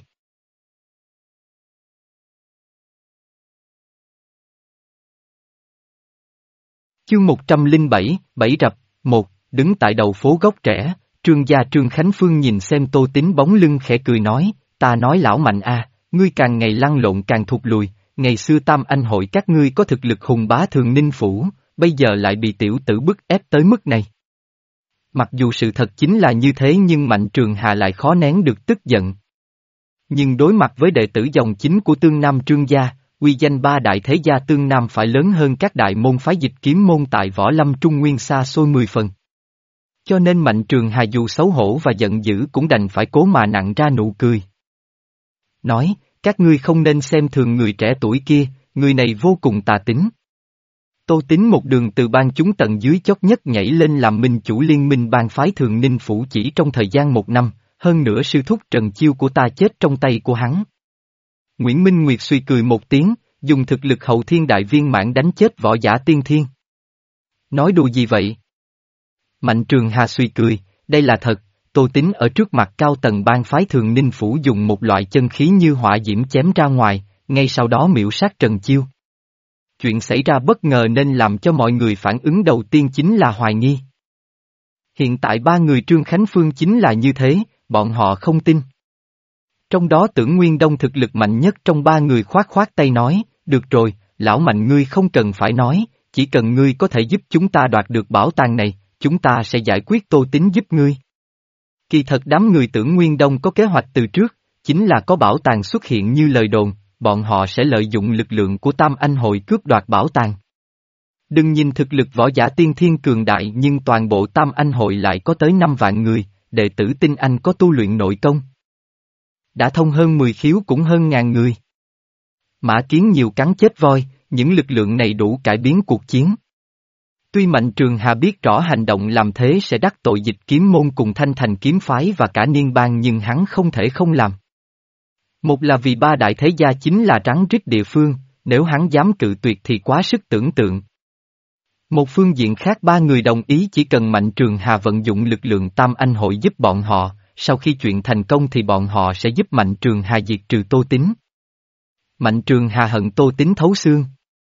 Chương một trăm lẻ bảy, Bảy Rập, một, đứng tại đầu phố gốc trẻ, Trương gia Trương Khánh Phương nhìn xem Tô Tín bóng lưng khẽ cười nói, ta nói lão Mạnh a, ngươi càng ngày lăn lộn càng thụt lùi, ngày xưa Tam Anh hội các ngươi có thực lực hùng bá Thường Ninh Phủ, bây giờ lại bị tiểu tử bức ép tới mức này. Mặc dù sự thật chính là như thế nhưng Mạnh Trường Hà lại khó nén được tức giận. Nhưng đối mặt với đệ tử dòng chính của Tương Nam Trương gia, uy danh ba đại thế gia Tương Nam phải lớn hơn các đại môn phái Dịch Kiếm môn tại võ lâm Trung Nguyên xa xôi mười phần. Cho nên Mạnh Trường Hà dù xấu hổ và giận dữ cũng đành phải cố mà nặn ra nụ cười. Nói, các ngươi không nên xem thường người trẻ tuổi kia, người này vô cùng tà tính. Tô Tín một đường từ ban chúng tầng dưới chót nhất nhảy lên làm minh chủ liên minh bang phái Thường Ninh Phủ chỉ trong thời gian một năm, hơn nữa sư thúc Trần Chiêu của ta chết trong tay của hắn. Nguyễn Minh Nguyệt suy cười một tiếng, dùng thực lực hậu thiên đại viên mãn đánh chết võ giả tiên thiên. Nói đùa gì vậy? Mạnh Trường Hà suy cười, đây là thật, Tô Tín ở trước mặt cao tầng bang phái Thường Ninh Phủ dùng một loại chân khí như hỏa diễm chém ra ngoài, ngay sau đó miễu sát Trần Chiêu. chuyện xảy ra bất ngờ nên làm cho mọi người phản ứng đầu tiên chính là hoài nghi. Hiện tại ba người Trương Khánh Phương chính là như thế, bọn họ không tin. Trong đó Tưởng Nguyên Đông thực lực mạnh nhất trong ba người khoát khoát tay nói, được rồi, lão Mạnh ngươi không cần phải nói, chỉ cần ngươi có thể giúp chúng ta đoạt được bảo tàng này, chúng ta sẽ giải quyết Tô Tín giúp ngươi. Kỳ thật đám người Tưởng Nguyên Đông có kế hoạch từ trước, chính là có bảo tàng xuất hiện như lời đồn, bọn họ sẽ lợi dụng lực lượng của Tam Anh hội cướp đoạt bảo tàng. Đừng nhìn thực lực võ giả tiên thiên cường đại nhưng toàn bộ Tam Anh hội lại có tới năm vạn người, đệ tử tinh anh có tu luyện nội công. Đã thông hơn mười khiếu cũng hơn ngàn người. Mã Kiến nhiều cắn chết voi, những lực lượng này đủ cải biến cuộc chiến. Tuy Mạnh Trường Hà biết rõ hành động làm thế sẽ đắc tội Dịch Kiếm môn cùng Thanh Thành kiếm phái và cả Niên bang nhưng hắn không thể không làm. Một là vì ba đại thế gia chính là rắn rít địa phương, nếu hắn dám cự tuyệt thì quá sức tưởng tượng. Một phương diện khác ba người đồng ý chỉ cần Mạnh Trường Hà vận dụng lực lượng Tam Anh hội giúp bọn họ, sau khi chuyện thành công thì bọn họ sẽ giúp Mạnh Trường Hà diệt trừ Tô Tín. Mạnh Trường Hà hận Tô Tín thấu xương.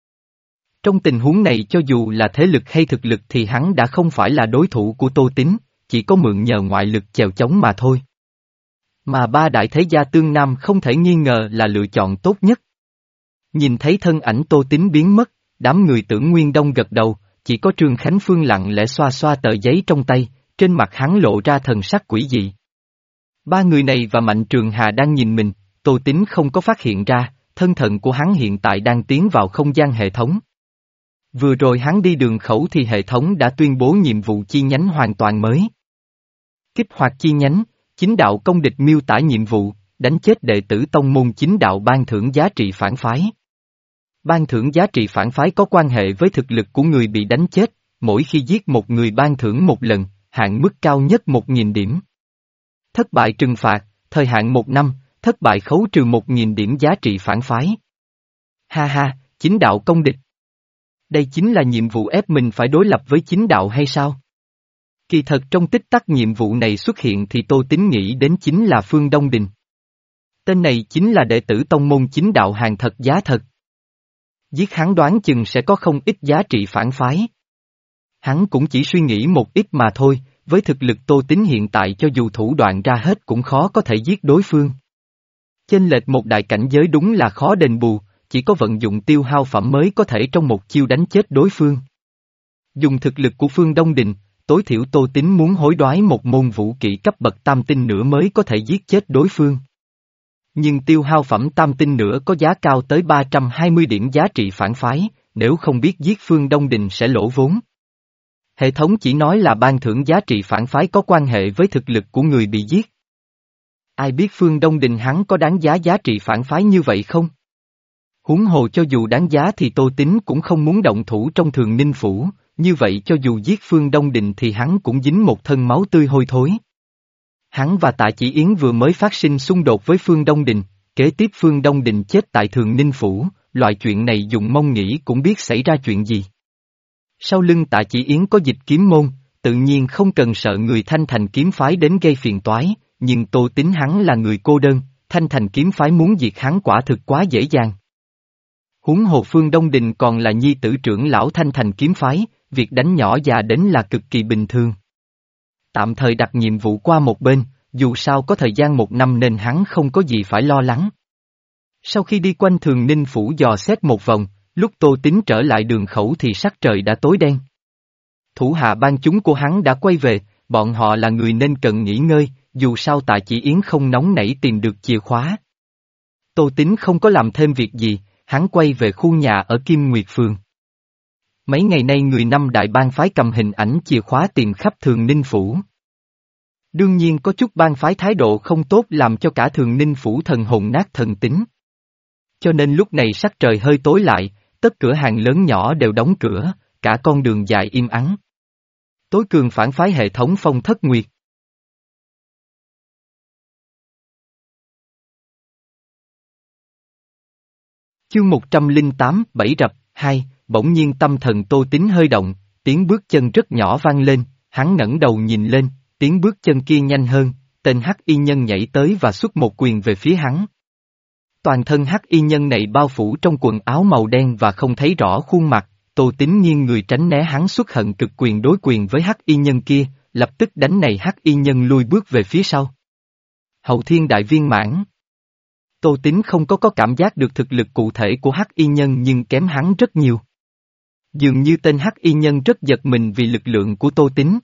Trong tình huống này cho dù là thế lực hay thực lực thì hắn đã không phải là đối thủ của Tô Tín, chỉ có mượn nhờ ngoại lực chèo chống mà thôi. Mà ba đại thế gia tương nam không thể nghi ngờ là lựa chọn tốt nhất. Nhìn thấy thân ảnh Tô Tín biến mất, đám người Tưởng Nguyên Đông gật đầu, chỉ có Trương Khánh Phương lặng lẽ xoa xoa tờ giấy trong tay, trên mặt hắn lộ ra thần sắc quỷ dị. Ba người này và Mạnh Trường Hà đang nhìn mình, Tô Tín không có phát hiện ra, thân phận của hắn hiện tại đang tiến vào không gian hệ thống. Vừa rồi hắn đi đường khẩu thì hệ thống đã tuyên bố nhiệm vụ chi nhánh hoàn toàn mới. Kích hoạt chi nhánh, chính đạo công địch miêu tả nhiệm vụ, đánh chết đệ tử tông môn chính đạo ban thưởng giá trị phản phái. Ban thưởng giá trị phản phái có quan hệ với thực lực của người bị đánh chết, mỗi khi giết một người ban thưởng một lần, hạn mức cao nhất một nghìn điểm. Thất bại trừng phạt, thời hạn một năm, thất bại khấu trừ một nghìn điểm giá trị phản phái. Ha ha, chính đạo công địch. Đây chính là nhiệm vụ ép mình phải đối lập với chính đạo hay sao? Kỳ thật trong tích tắc nhiệm vụ này xuất hiện thì Tô Tín nghĩ đến chính là Phương Đông Đình. Tên này chính là đệ tử tông môn chính đạo hàng thật giá thật. Giết hắn đoán chừng sẽ có không ít giá trị phản phái. Hắn cũng chỉ suy nghĩ một ít mà thôi, với thực lực Tô Tín hiện tại cho dù thủ đoạn ra hết cũng khó có thể giết đối phương. Chênh lệch một đại cảnh giới đúng là khó đền bù, chỉ có vận dụng tiêu hao phẩm mới có thể trong một chiêu đánh chết đối phương. Dùng thực lực của Phương Đông Đình, tối thiểu Tô Tín muốn hối đoái một môn vũ kỹ cấp bậc tam tinh nữa mới có thể giết chết đối phương. Nhưng tiêu hao phẩm tam tinh nữa có giá cao tới ba trăm hai mươi điểm giá trị phản phái, nếu không biết giết Phương Đông Đình sẽ lỗ vốn. Hệ thống chỉ nói là ban thưởng giá trị phản phái có quan hệ với thực lực của người bị giết. Ai biết Phương Đông Đình hắn có đáng giá giá trị phản phái như vậy không? Huống hồ cho dù đáng giá thì Tô Tín cũng không muốn động thủ trong Thường Ninh Phủ, như vậy cho dù giết Phương Đông Đình thì hắn cũng dính một thân máu tươi hôi thối. Hắn và Tạ Chỉ Yến vừa mới phát sinh xung đột với Phương Đông Đình, kế tiếp Phương Đông Đình chết tại Thường Ninh Phủ, loại chuyện này dùng mông nghĩ cũng biết xảy ra chuyện gì. Sau lưng Tạ Chỉ Yến có Dịch Kiếm môn, tự nhiên không cần sợ người Thanh Thành kiếm phái đến gây phiền toái, nhưng Tô Tín hắn là người cô đơn, Thanh Thành kiếm phái muốn diệt hắn quả thực quá dễ dàng. Huống hồ Phương Đông Đình còn là nhi tử trưởng lão Thanh Thành kiếm phái, việc đánh nhỏ già đến là cực kỳ bình thường. Tạm thời đặt nhiệm vụ qua một bên, dù sao có thời gian một năm nên hắn không có gì phải lo lắng. Sau khi đi quanh Thường Ninh Phủ dò xét một vòng, lúc Tô Tín trở lại đường khẩu thì sắc trời đã tối đen. Thủ hạ ban chúng của hắn đã quay về, bọn họ là người nên cần nghỉ ngơi, dù sao Tạ Chỉ Yến không nóng nảy tìm được chìa khóa. Tô Tín không có làm thêm việc gì, hắn quay về khu nhà ở Kim Nguyệt Phường. Mấy ngày nay người năm đại bang phái cầm hình ảnh chìa khóa tìm khắp Thường Ninh Phủ. Đương nhiên có chút bang phái thái độ không tốt làm cho cả Thường Ninh Phủ thần hồn nát thần tính. Cho nên lúc này sắc trời hơi tối lại, tất cửa hàng lớn nhỏ đều đóng cửa, cả con đường dài im ắng. Tối cường phản phái hệ thống Phong Thất Nguyệt. Chương một trăm lẻ tám, Bảy Rập, hai, bỗng nhiên tâm thần Tô Tín hơi động, tiếng bước chân rất nhỏ vang lên, hắn ngẩng đầu nhìn lên, tiếng bước chân kia nhanh hơn, tên hắc y nhân nhảy tới và xuất một quyền về phía hắn. Toàn thân hắc y nhân này bao phủ trong quần áo màu đen và không thấy rõ khuôn mặt, Tô Tín nghiêng người tránh né hắn xuất hận cực quyền đối quyền với hắc y nhân kia, lập tức đánh này hắc y nhân lui bước về phía sau. Hậu thiên đại viên mãn. Tô Tín không có có cảm giác được thực lực cụ thể của hắc y nhân nhưng kém hắn rất nhiều. Dường như tên hắc y nhân rất giật mình vì lực lượng của Tô Tín.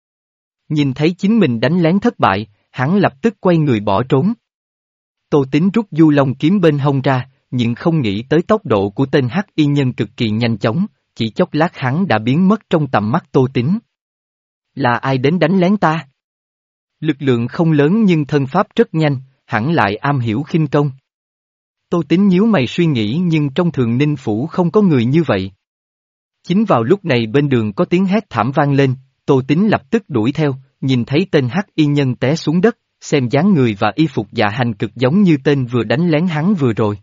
Nhìn thấy chính mình đánh lén thất bại, hắn lập tức quay người bỏ trốn. Tô Tín rút du long kiếm bên hông ra, nhưng không nghĩ tới tốc độ của tên hắc y nhân cực kỳ nhanh chóng, chỉ chốc lát hắn đã biến mất trong tầm mắt Tô Tín. Là ai đến đánh lén ta? Lực lượng không lớn nhưng thân pháp rất nhanh, hẳn lại am hiểu khinh công. Tô Tín nhíu mày suy nghĩ nhưng trong Thường Ninh Phủ không có người như vậy. Chính vào lúc này bên đường có tiếng hét thảm vang lên, Tô Tín lập tức đuổi theo, nhìn thấy tên hắc y nhân té xuống đất, xem dáng người và y phục dạ hành cực giống như tên vừa đánh lén hắn vừa rồi.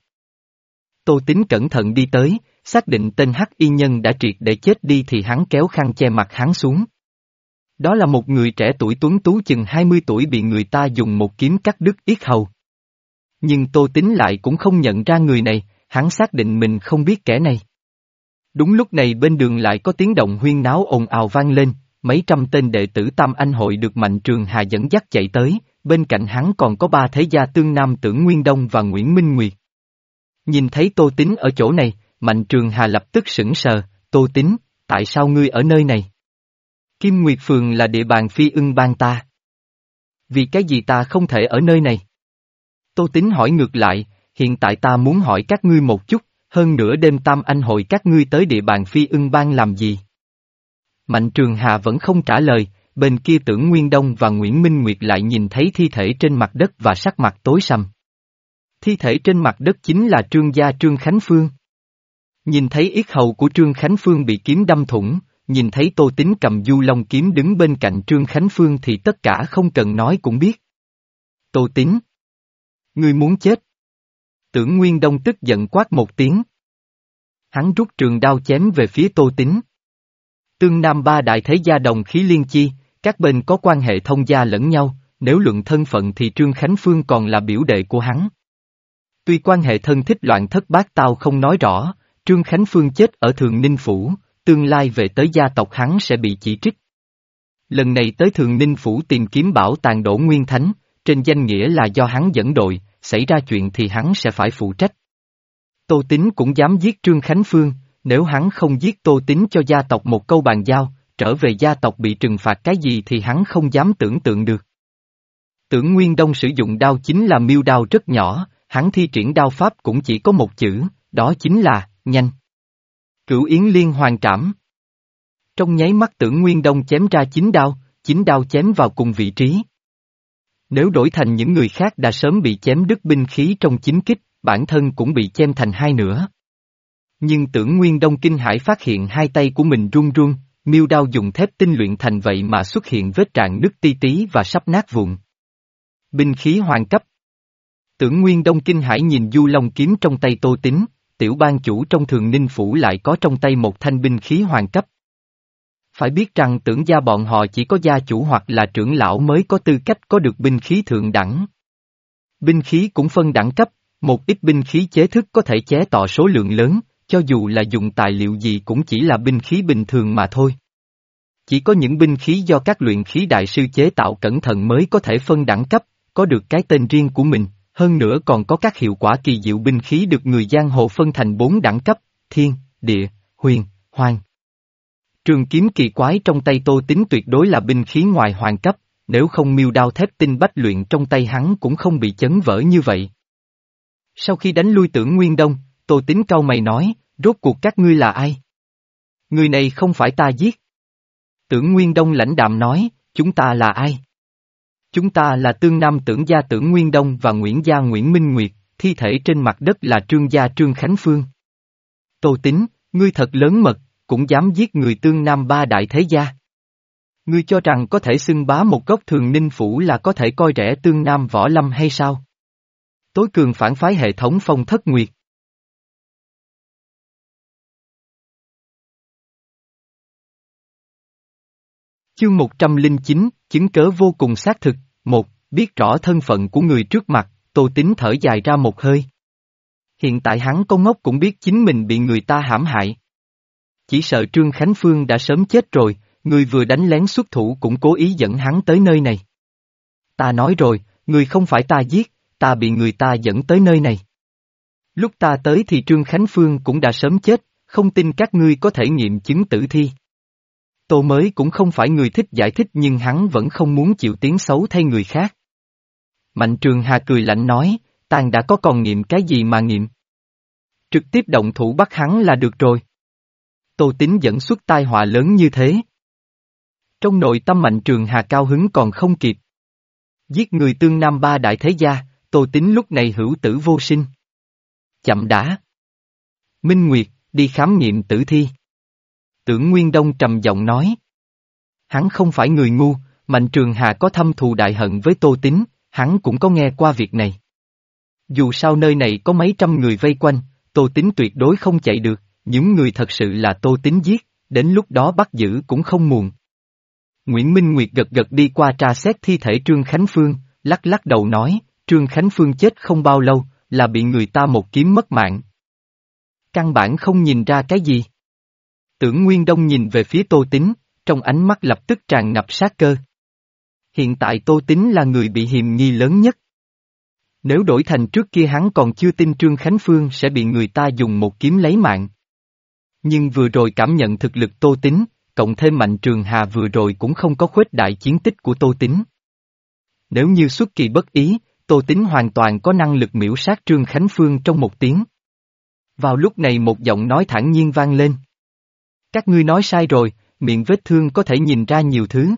Tô Tín cẩn thận đi tới, xác định tên hắc y nhân đã triệt để chết đi thì hắn kéo khăn che mặt hắn xuống. Đó là một người trẻ tuổi tuấn tú chừng hai mươi tuổi bị người ta dùng một kiếm cắt đứt yết hầu. Nhưng Tô Tín lại cũng không nhận ra người này, hắn xác định mình không biết kẻ này. Đúng lúc này bên đường lại có tiếng động huyên náo ồn ào vang lên, mấy trăm tên đệ tử Tam Anh hội được Mạnh Trường Hà dẫn dắt chạy tới, bên cạnh hắn còn có ba thế gia Tương Nam Tưởng Nguyên Đông và Nguyễn Minh Nguyệt. Nhìn thấy Tô Tín ở chỗ này, Mạnh Trường Hà lập tức sững sờ, Tô Tín, tại sao ngươi ở nơi này? Kim Nguyệt Phường là địa bàn Phi Ưng Bang ta. Vì cái gì ta không thể ở nơi này? Tô Tín hỏi ngược lại, hiện tại ta muốn hỏi các ngươi một chút, hơn nữa đêm Tam Anh hội các ngươi tới địa bàn Phi Ưng Bang làm gì? Mạnh Trường Hà vẫn không trả lời, bên kia Tưởng Nguyên Đông và Nguyễn Minh Nguyệt lại nhìn thấy thi thể trên mặt đất và sắc mặt tối sầm. Thi thể trên mặt đất chính là Trương gia Trương Khánh Phương. Nhìn thấy yết hầu của Trương Khánh Phương bị kiếm đâm thủng, nhìn thấy Tô Tín cầm du long kiếm đứng bên cạnh Trương Khánh Phương thì tất cả không cần nói cũng biết. Tô Tín! Ngươi muốn chết! Tưởng Nguyên Đông tức giận quát một tiếng. Hắn rút trường đao chém về phía Tô Tín. Tương Nam ba đại thế gia đồng khí liên chi, các bên có quan hệ thông gia lẫn nhau, nếu luận thân phận thì Trương Khánh Phương còn là biểu đệ của hắn. Tuy quan hệ thân thích loạn thất bát tao không nói rõ, Trương Khánh Phương chết ở Thường Ninh Phủ, tương lai về tới gia tộc hắn sẽ bị chỉ trích. Lần này tới Thường Ninh Phủ tìm kiếm bảo tàng Đỗ Nguyên Thánh, trên danh nghĩa là do hắn dẫn đội, xảy ra chuyện thì hắn sẽ phải phụ trách. Tô Tín cũng dám giết Trương Khánh Phương, nếu hắn không giết Tô Tín cho gia tộc một câu bàn giao, trở về gia tộc bị trừng phạt cái gì thì hắn không dám tưởng tượng được. Tưởng Nguyên Đông sử dụng đao chính là miêu đao rất nhỏ, hắn thi triển đao pháp cũng chỉ có một chữ, đó chính là, nhanh. Cửu Yến Liên Hoàn Trảm. Trong nháy mắt Tưởng Nguyên Đông chém ra chín đao, chín đao chém vào cùng vị trí. Nếu đổi thành những người khác đã sớm bị chém đứt binh khí trong chín kích, bản thân cũng bị chém thành hai nửa. Nhưng Tưởng Nguyên Đông kinh hãi phát hiện hai tay của mình run run, miêu đao dùng thép tinh luyện thành vậy mà xuất hiện vết rạn nứt ti tí và sắp nát vụn. Binh khí hoàng cấp. Tưởng Nguyên Đông kinh hãi nhìn du long kiếm trong tay Tô Tín, tiểu ban chủ trong Thường Ninh Phủ lại có trong tay một thanh binh khí hoàng cấp. Phải biết rằng Tưởng gia bọn họ chỉ có gia chủ hoặc là trưởng lão mới có tư cách có được binh khí thượng đẳng. Binh khí cũng phân đẳng cấp, một ít binh khí chế thức có thể chế tọ số lượng lớn, cho dù là dùng tài liệu gì cũng chỉ là binh khí bình thường mà thôi. Chỉ có những binh khí do các luyện khí đại sư chế tạo cẩn thận mới có thể phân đẳng cấp, có được cái tên riêng của mình, hơn nữa còn có các hiệu quả kỳ diệu binh khí được người giang hồ phân thành bốn đẳng cấp, thiên, địa, huyền, hoàng. Trường kiếm kỳ quái trong tay Tô Tín tuyệt đối là binh khí ngoài hoàng cấp, nếu không miêu đao thép tinh bách luyện trong tay hắn cũng không bị chấn vỡ như vậy. Sau khi đánh lui Tưởng Nguyên Đông, Tô Tín cau mày nói, rốt cuộc các ngươi là ai? Người này không phải ta giết. Tưởng Nguyên Đông lãnh đạm nói, chúng ta là ai? Chúng ta là Tương Nam Tưởng gia Tưởng Nguyên Đông và Nguyễn gia Nguyễn Minh Nguyệt, thi thể trên mặt đất là Trương gia Trương Khánh Phương. Tô Tín, ngươi thật lớn mật, cũng dám giết người Tương Nam ba đại thế gia. Ngươi cho rằng có thể xưng bá một góc Thường Ninh Phủ là có thể coi rẻ Tương Nam võ lâm hay sao? Tối cường phản phái hệ thống Phong Thất Nguyệt. Chương một trăm lẻ chín, chứng cớ vô cùng xác thực, một, biết rõ thân phận của người trước mặt, Tô Tín thở dài ra một hơi. Hiện tại hắn có ngốc cũng biết chính mình bị người ta hãm hại. Chỉ sợ Trương Khánh Phương đã sớm chết rồi, người vừa đánh lén xuất thủ cũng cố ý dẫn hắn tới nơi này. Ta nói rồi, người không phải ta giết, ta bị người ta dẫn tới nơi này. Lúc ta tới thì Trương Khánh Phương cũng đã sớm chết, không tin các ngươi có thể nghiệm chứng tử thi. Tô Mới cũng không phải người thích giải thích nhưng hắn vẫn không muốn chịu tiếng xấu thay người khác. Mạnh Trường Hà cười lạnh nói, tàn đã có còn nghiệm cái gì mà nghiệm. Trực tiếp động thủ bắt hắn là được rồi. Tô Tín dẫn xuất tai họa lớn như thế. Trong nội tâm Mạnh Trường Hà cao hứng còn không kịp. Giết người tương nam ba đại thế gia, Tô Tín lúc này hữu tử vô sinh. Chậm đã. Minh Nguyệt, đi khám nghiệm tử thi. Tưởng Nguyên Đông trầm giọng nói. Hắn không phải người ngu, Mạnh Trường Hà có thâm thù đại hận với Tô Tín, hắn cũng có nghe qua việc này. Dù sao nơi này có mấy trăm người vây quanh, Tô Tín tuyệt đối không chạy được, những người thật sự là Tô Tín giết, đến lúc đó bắt giữ cũng không muộn. Nguyễn Minh Nguyệt gật gật đi qua tra xét thi thể Trương Khánh Phương, lắc lắc đầu nói, Trương Khánh Phương chết không bao lâu, là bị người ta một kiếm mất mạng. Căn bản không nhìn ra cái gì. Tưởng Nguyên Đông nhìn về phía Tô Tín, trong ánh mắt lập tức tràn ngập sát cơ. Hiện tại Tô Tín là người bị hiềm nghi lớn nhất. Nếu đổi thành trước kia hắn còn chưa tin Trương Khánh Phương sẽ bị người ta dùng một kiếm lấy mạng. Nhưng vừa rồi cảm nhận thực lực Tô Tín, cộng thêm Mạnh Trường Hà vừa rồi cũng không có khuếch đại chiến tích của Tô Tín. Nếu như xuất kỳ bất ý, Tô Tín hoàn toàn có năng lực miễu sát Trương Khánh Phương trong một tiếng. Vào lúc này một giọng nói thản nhiên vang lên. Các ngươi nói sai rồi, miệng vết thương có thể nhìn ra nhiều thứ.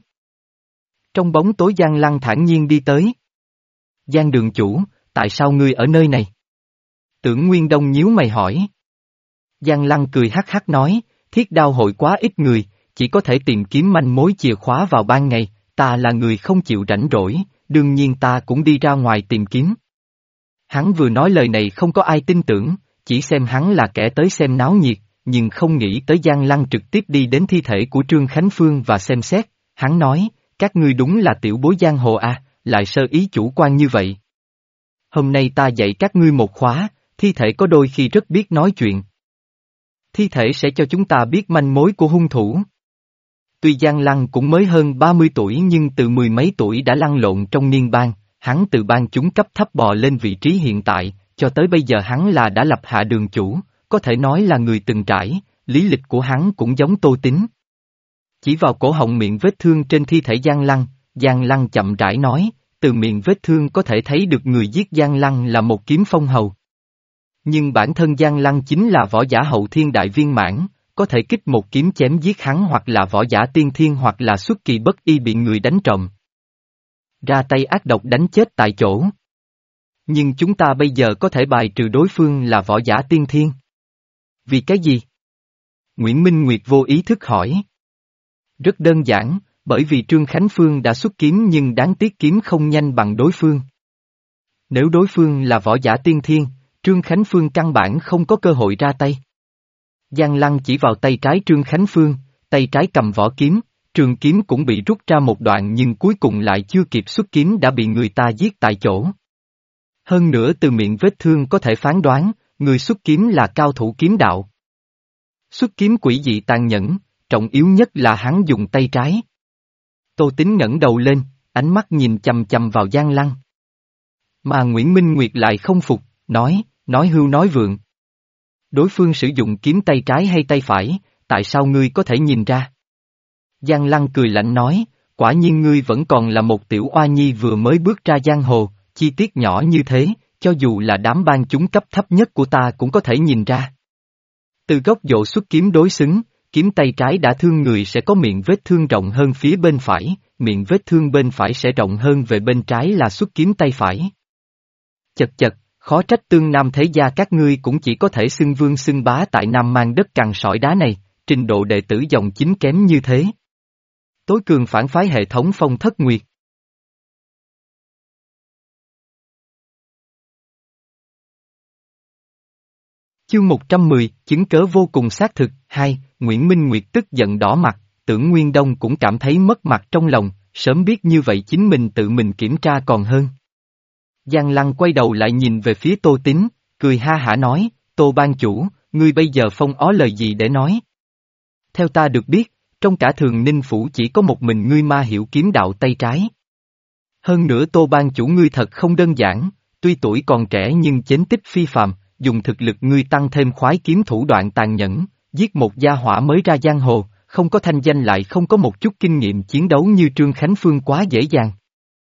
Trong bóng tối Giang Lăng thản nhiên đi tới. Giang đường chủ, tại sao ngươi ở nơi này? Tưởng Nguyên Đông nhíu mày hỏi. Giang Lăng cười hắc hắc nói, thiết đao hội quá ít người, chỉ có thể tìm kiếm manh mối chìa khóa vào ban ngày, ta là người không chịu rảnh rỗi, đương nhiên ta cũng đi ra ngoài tìm kiếm. Hắn vừa nói lời này không có ai tin tưởng, chỉ xem hắn là kẻ tới xem náo nhiệt, nhưng không nghĩ tới Giang Lăng trực tiếp đi đến thi thể của Trương Khánh Phương và xem xét, hắn nói, các ngươi đúng là tiểu bối giang hồ à, lại sơ ý chủ quan như vậy. Hôm nay ta dạy các ngươi một khóa, thi thể có đôi khi rất biết nói chuyện. Thi thể sẽ cho chúng ta biết manh mối của hung thủ. Tuy Giang Lăng cũng mới hơn ba mươi tuổi nhưng từ mười mấy tuổi đã lăn lộn trong niên bang, hắn từ bang chúng cấp thấp bò lên vị trí hiện tại, cho tới bây giờ hắn là đã lập hạ đường chủ, có thể nói là người từng trải, lý lịch của hắn cũng giống Tô Tín. Chỉ vào cổ họng miệng vết thương trên thi thể Giang Lăng, Giang Lăng chậm rãi nói, từ miệng vết thương có thể thấy được người giết Giang Lăng là một kiếm phong hầu. Nhưng bản thân Giang Lăng chính là võ giả hậu thiên đại viên mãn, có thể kích một kiếm chém giết hắn hoặc là võ giả tiên thiên hoặc là xuất kỳ bất y bị người đánh trộm. Ra tay ác độc đánh chết tại chỗ. Nhưng chúng ta bây giờ có thể bài trừ đối phương là võ giả tiên thiên. Vì cái gì? Nguyễn Minh Nguyệt vô ý thức hỏi. Rất đơn giản, bởi vì Trương Khánh Phương đã xuất kiếm nhưng đáng tiếc kiếm không nhanh bằng đối phương. Nếu đối phương là võ giả tiên thiên, Trương Khánh Phương căn bản không có cơ hội ra tay. Giang Lăng chỉ vào tay trái Trương Khánh Phương, tay trái cầm vỏ kiếm, trường kiếm cũng bị rút ra một đoạn nhưng cuối cùng lại chưa kịp xuất kiếm đã bị người ta giết tại chỗ. Hơn nữa từ miệng vết thương có thể phán đoán, người xuất kiếm là cao thủ kiếm đạo. Xuất kiếm quỷ dị tàn nhẫn, trọng yếu nhất là hắn dùng tay trái. Tô Tín ngẩng đầu lên, ánh mắt nhìn chằm chằm vào Giang Lăng. Mà Nguyễn Minh Nguyệt lại không phục, nói, nói hưu nói vượng. Đối phương sử dụng kiếm tay trái hay tay phải, tại sao ngươi có thể nhìn ra? Giang Lăng cười lạnh nói, quả nhiên ngươi vẫn còn là một tiểu oa nhi vừa mới bước ra giang hồ, chi tiết nhỏ như thế, cho dù là đám ban chúng cấp thấp nhất của ta cũng có thể nhìn ra. Từ góc độ xuất kiếm đối xứng, kiếm tay trái đã thương người sẽ có miệng vết thương rộng hơn phía bên phải, miệng vết thương bên phải sẽ rộng hơn về bên trái là xuất kiếm tay phải. Chật chật, khó trách tương nam thế gia các ngươi cũng chỉ có thể xưng vương xưng bá tại Nam Mang đất cằn sỏi đá này, trình độ đệ tử dòng chính kém như thế. Tối cường phản phái hệ thống Phong Thất Nguyệt. Chương một trăm mười, chứng cớ vô cùng xác thực, hai, Nguyễn Minh Nguyệt tức giận đỏ mặt, Tưởng Nguyên Đông cũng cảm thấy mất mặt trong lòng, sớm biết như vậy chính mình tự mình kiểm tra còn hơn. Giang Lăng quay đầu lại nhìn về phía Tô Tín, cười ha hả nói, Tô ban chủ, ngươi bây giờ phong ó lời gì để nói? Theo ta được biết, trong cả Thường Ninh Phủ chỉ có một mình ngươi ma hiểu kiếm đạo tay trái. Hơn nữa Tô ban chủ ngươi thật không đơn giản, tuy tuổi còn trẻ nhưng chến tích phi phàm, dùng thực lực ngươi tăng thêm khoái kiếm thủ đoạn tàn nhẫn, giết một gia hỏa mới ra giang hồ, không có thanh danh lại không có một chút kinh nghiệm chiến đấu như Trương Khánh Phương quá dễ dàng.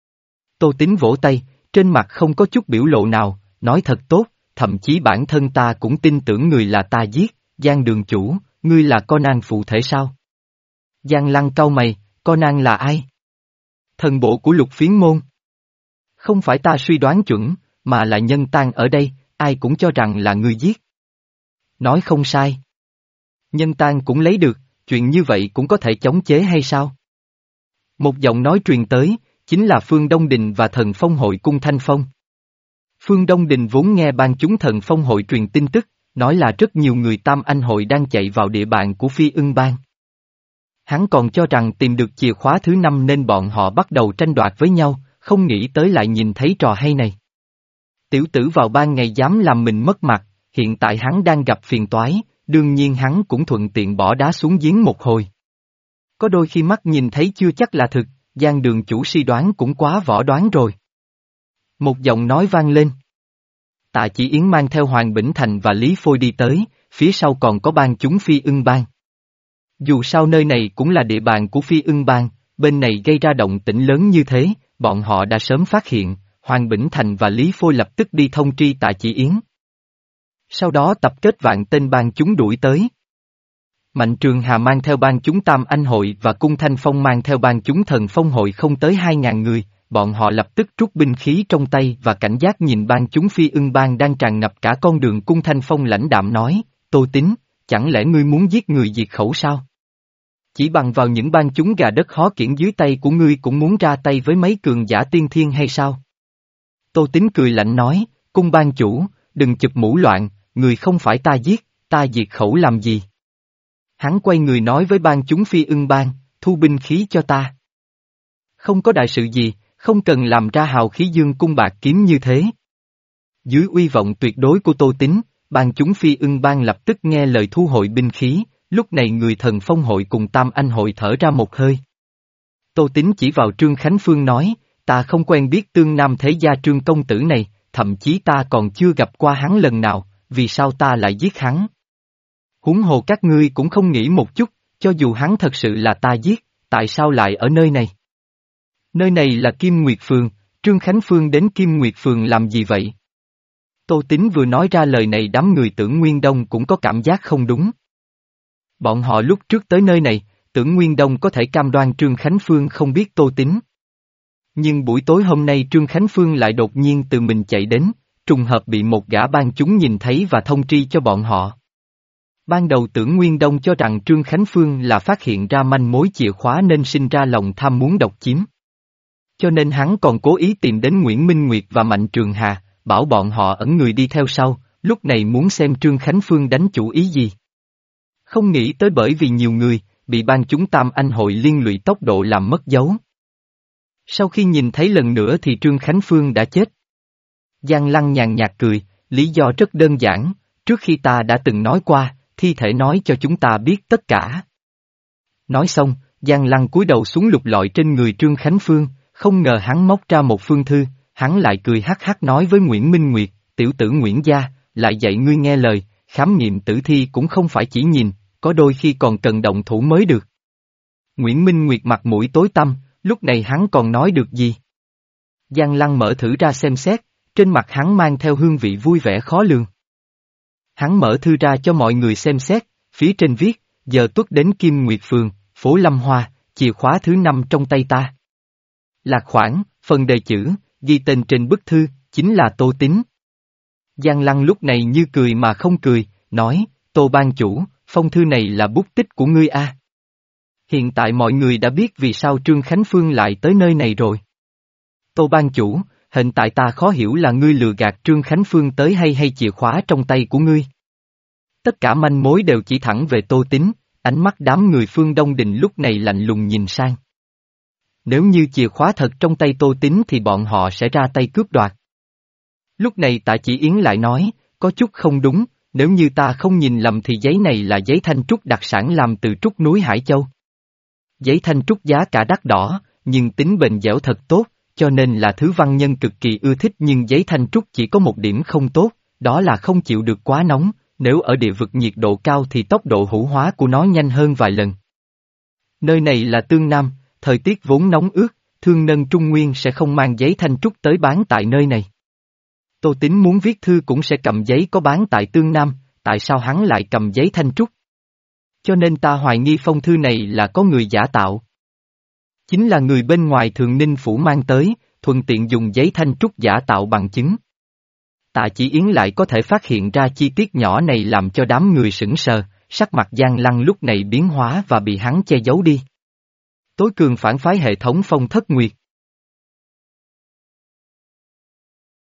Tô Tín vỗ tay, trên mặt không có chút biểu lộ nào, nói thật tốt, thậm chí bản thân ta cũng tin tưởng người là ta giết, Giang đường chủ, ngươi là Conan phụ thể sao? Giang Lăng cau mày, Conan là ai? Thần bộ của Lục Phiến môn. Không phải ta suy đoán chuẩn, mà là nhân tang ở đây, ai cũng cho rằng là ngươi giết. Nói không sai. Nhân tang cũng lấy được, chuyện như vậy cũng có thể chống chế hay sao? Một giọng nói truyền tới, chính là Phương Đông Đình và Thần Phong hội Cung Thanh Phong. Phương Đông Đình vốn nghe ban chúng Thần Phong hội truyền tin tức, nói là rất nhiều người Tam Anh hội đang chạy vào địa bàn của Phi Ưng Bang. Hắn còn cho rằng tìm được chìa khóa thứ năm nên bọn họ bắt đầu tranh đoạt với nhau, không nghĩ tới lại nhìn thấy trò hay này. Tiểu tử vào ban ngày dám làm mình mất mặt, hiện tại hắn đang gặp phiền toái, đương nhiên hắn cũng thuận tiện bỏ đá xuống giếng một hồi. Có đôi khi mắt nhìn thấy chưa chắc là thực, Giang đường chủ suy đoán cũng quá võ đoán rồi. Một giọng nói vang lên. Tạ Chỉ Yến mang theo Hoàng Bỉnh Thành và Lý Phôi đi tới, phía sau còn có ban chúng Phi Ưng Bang. Dù sao nơi này cũng là địa bàn của Phi Ưng Bang, bên này gây ra động tĩnh lớn như thế, bọn họ đã sớm phát hiện, Hoàng Bỉnh Thành và Lý Phôi lập tức đi thông tri Tạ Chỉ Yến. Sau đó tập kết vạn tên ban chúng đuổi tới. Mạnh Trường Hà mang theo ban chúng Tam Anh hội và Cung Thanh Phong mang theo ban chúng Thần Phong hội không tới hai ngàn người, bọn họ lập tức rút binh khí trong tay và cảnh giác nhìn ban chúng Phi Ưng Bang đang tràn ngập cả con đường. Cung Thanh Phong lãnh đạm nói, Tô Tín, chẳng lẽ ngươi muốn giết người diệt khẩu sao? Chỉ bằng vào những ban chúng gà đất khó kiển dưới tay của ngươi cũng muốn ra tay với mấy cường giả tiên thiên hay sao? Tô Tín cười lạnh nói, Cung ban chủ, đừng chụp mũ loạn, người không phải ta giết, ta diệt khẩu làm gì? Hắn quay người nói với ban chúng Phi Ưng Bang, thu binh khí cho ta. Không có đại sự gì, không cần làm ra hào khí dương cung bạc kiếm như thế. Dưới uy vọng tuyệt đối của Tô Tín, ban chúng Phi Ưng Bang lập tức nghe lời thu hồi binh khí, lúc này người Thần Phong hội cùng Tam Anh hội thở ra một hơi. Tô Tín chỉ vào Trương Khánh Phương nói, ta không quen biết Tương Nam thế gia Trương công tử này, thậm chí ta còn chưa gặp qua hắn lần nào, vì sao ta lại giết hắn? Huống hồ các ngươi cũng không nghĩ một chút, cho dù hắn thật sự là ta giết, tại sao lại ở nơi này? Nơi này là Kim Nguyệt Phường, Trương Khánh Phương đến Kim Nguyệt Phường làm gì vậy? Tô Tín vừa nói ra lời này đám người Tưởng Nguyên Đông cũng có cảm giác không đúng. Bọn họ lúc trước tới nơi này, Tưởng Nguyên Đông có thể cam đoan Trương Khánh Phương không biết Tô Tín. Nhưng buổi tối hôm nay Trương Khánh Phương lại đột nhiên từ mình chạy đến, trùng hợp bị một gã ban chúng nhìn thấy và thông tri cho bọn họ. Ban đầu Tưởng Nguyên Đông cho rằng Trương Khánh Phương là phát hiện ra manh mối chìa khóa nên sinh ra lòng tham muốn độc chiếm. Cho nên hắn còn cố ý tìm đến Nguyễn Minh Nguyệt và Mạnh Trường Hà, bảo bọn họ ẩn người đi theo sau, lúc này muốn xem Trương Khánh Phương đánh chủ ý gì. Không nghĩ tới bởi vì nhiều người, bị ban chúng Tam Anh hội liên lụy tốc độ làm mất dấu. Sau khi nhìn thấy lần nữa thì Trương Khánh Phương đã chết. Giang Lăng nhàn nhạt cười, lý do rất đơn giản, trước khi ta đã từng nói qua, thi thể nói cho chúng ta biết tất cả. Nói xong, Giang Lăng cúi đầu xuống lục lọi trên người Trương Khánh Phương, không ngờ hắn móc ra một phương thư, hắn lại cười hắc hắc nói với Nguyễn Minh Nguyệt, tiểu tử Nguyễn gia, lại dạy ngươi nghe lời, khám nghiệm tử thi cũng không phải chỉ nhìn, có đôi khi còn cần động thủ mới được. Nguyễn Minh Nguyệt mặt mũi tối tăm, lúc này hắn còn nói được gì? Giang Lăng mở thử ra xem xét, trên mặt hắn mang theo hương vị vui vẻ khó lường. Hắn mở thư ra cho mọi người xem xét, phía trên viết, giờ tuất đến Kim Nguyệt Phường, phố Lâm Hoa, chìa khóa thứ năm trong tay ta. Lạc khoản, phần đề chữ, ghi tên trên bức thư, chính là Tô Tín. Giang Lăng lúc này như cười mà không cười, nói, Tô ban chủ, phong thư này là bút tích của ngươi a. Hiện tại mọi người đã biết vì sao Trương Khánh Phương lại tới nơi này rồi. Tô ban chủ, hiện tại ta khó hiểu là ngươi lừa gạt Trương Khánh Phương tới hay hay chìa khóa trong tay của ngươi. Tất cả manh mối đều chỉ thẳng về Tô Tín, ánh mắt đám người Phương Đông Đình lúc này lạnh lùng nhìn sang. Nếu như chìa khóa thật trong tay Tô Tín thì bọn họ sẽ ra tay cướp đoạt. Lúc này Tạ Chỉ Yến lại nói, có chút không đúng, nếu như ta không nhìn lầm thì giấy này là giấy thanh trúc đặc sản làm từ trúc núi Hải Châu. Giấy thanh trúc giá cả đắt đỏ, nhưng tính bền dẻo thật tốt, cho nên là thứ văn nhân cực kỳ ưa thích, nhưng giấy thanh trúc chỉ có một điểm không tốt, đó là không chịu được quá nóng, nếu ở địa vực nhiệt độ cao thì tốc độ hủ hóa của nó nhanh hơn vài lần. Nơi này là Tương Nam, thời tiết vốn nóng ướt, thương nhân Trung Nguyên sẽ không mang giấy thanh trúc tới bán tại nơi này. Tô Tín muốn viết thư cũng sẽ cầm giấy có bán tại Tương Nam, tại sao hắn lại cầm giấy thanh trúc? Cho nên ta hoài nghi phong thư này là có người giả tạo. Chính là người bên ngoài Thượng Ninh Phủ mang tới, thuận tiện dùng giấy thanh trúc giả tạo bằng chứng. Tạ Chỉ Yến lại có thể phát hiện ra chi tiết nhỏ này làm cho đám người sững sờ, sắc mặt Giang Lăng lúc này biến hóa và bị hắn che giấu đi. Tối cường phản phái hệ thống Phong Thất Nguyệt.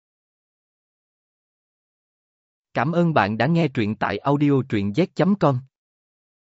Cảm ơn bạn đã nghe truyện tại audio truyện z chấm com.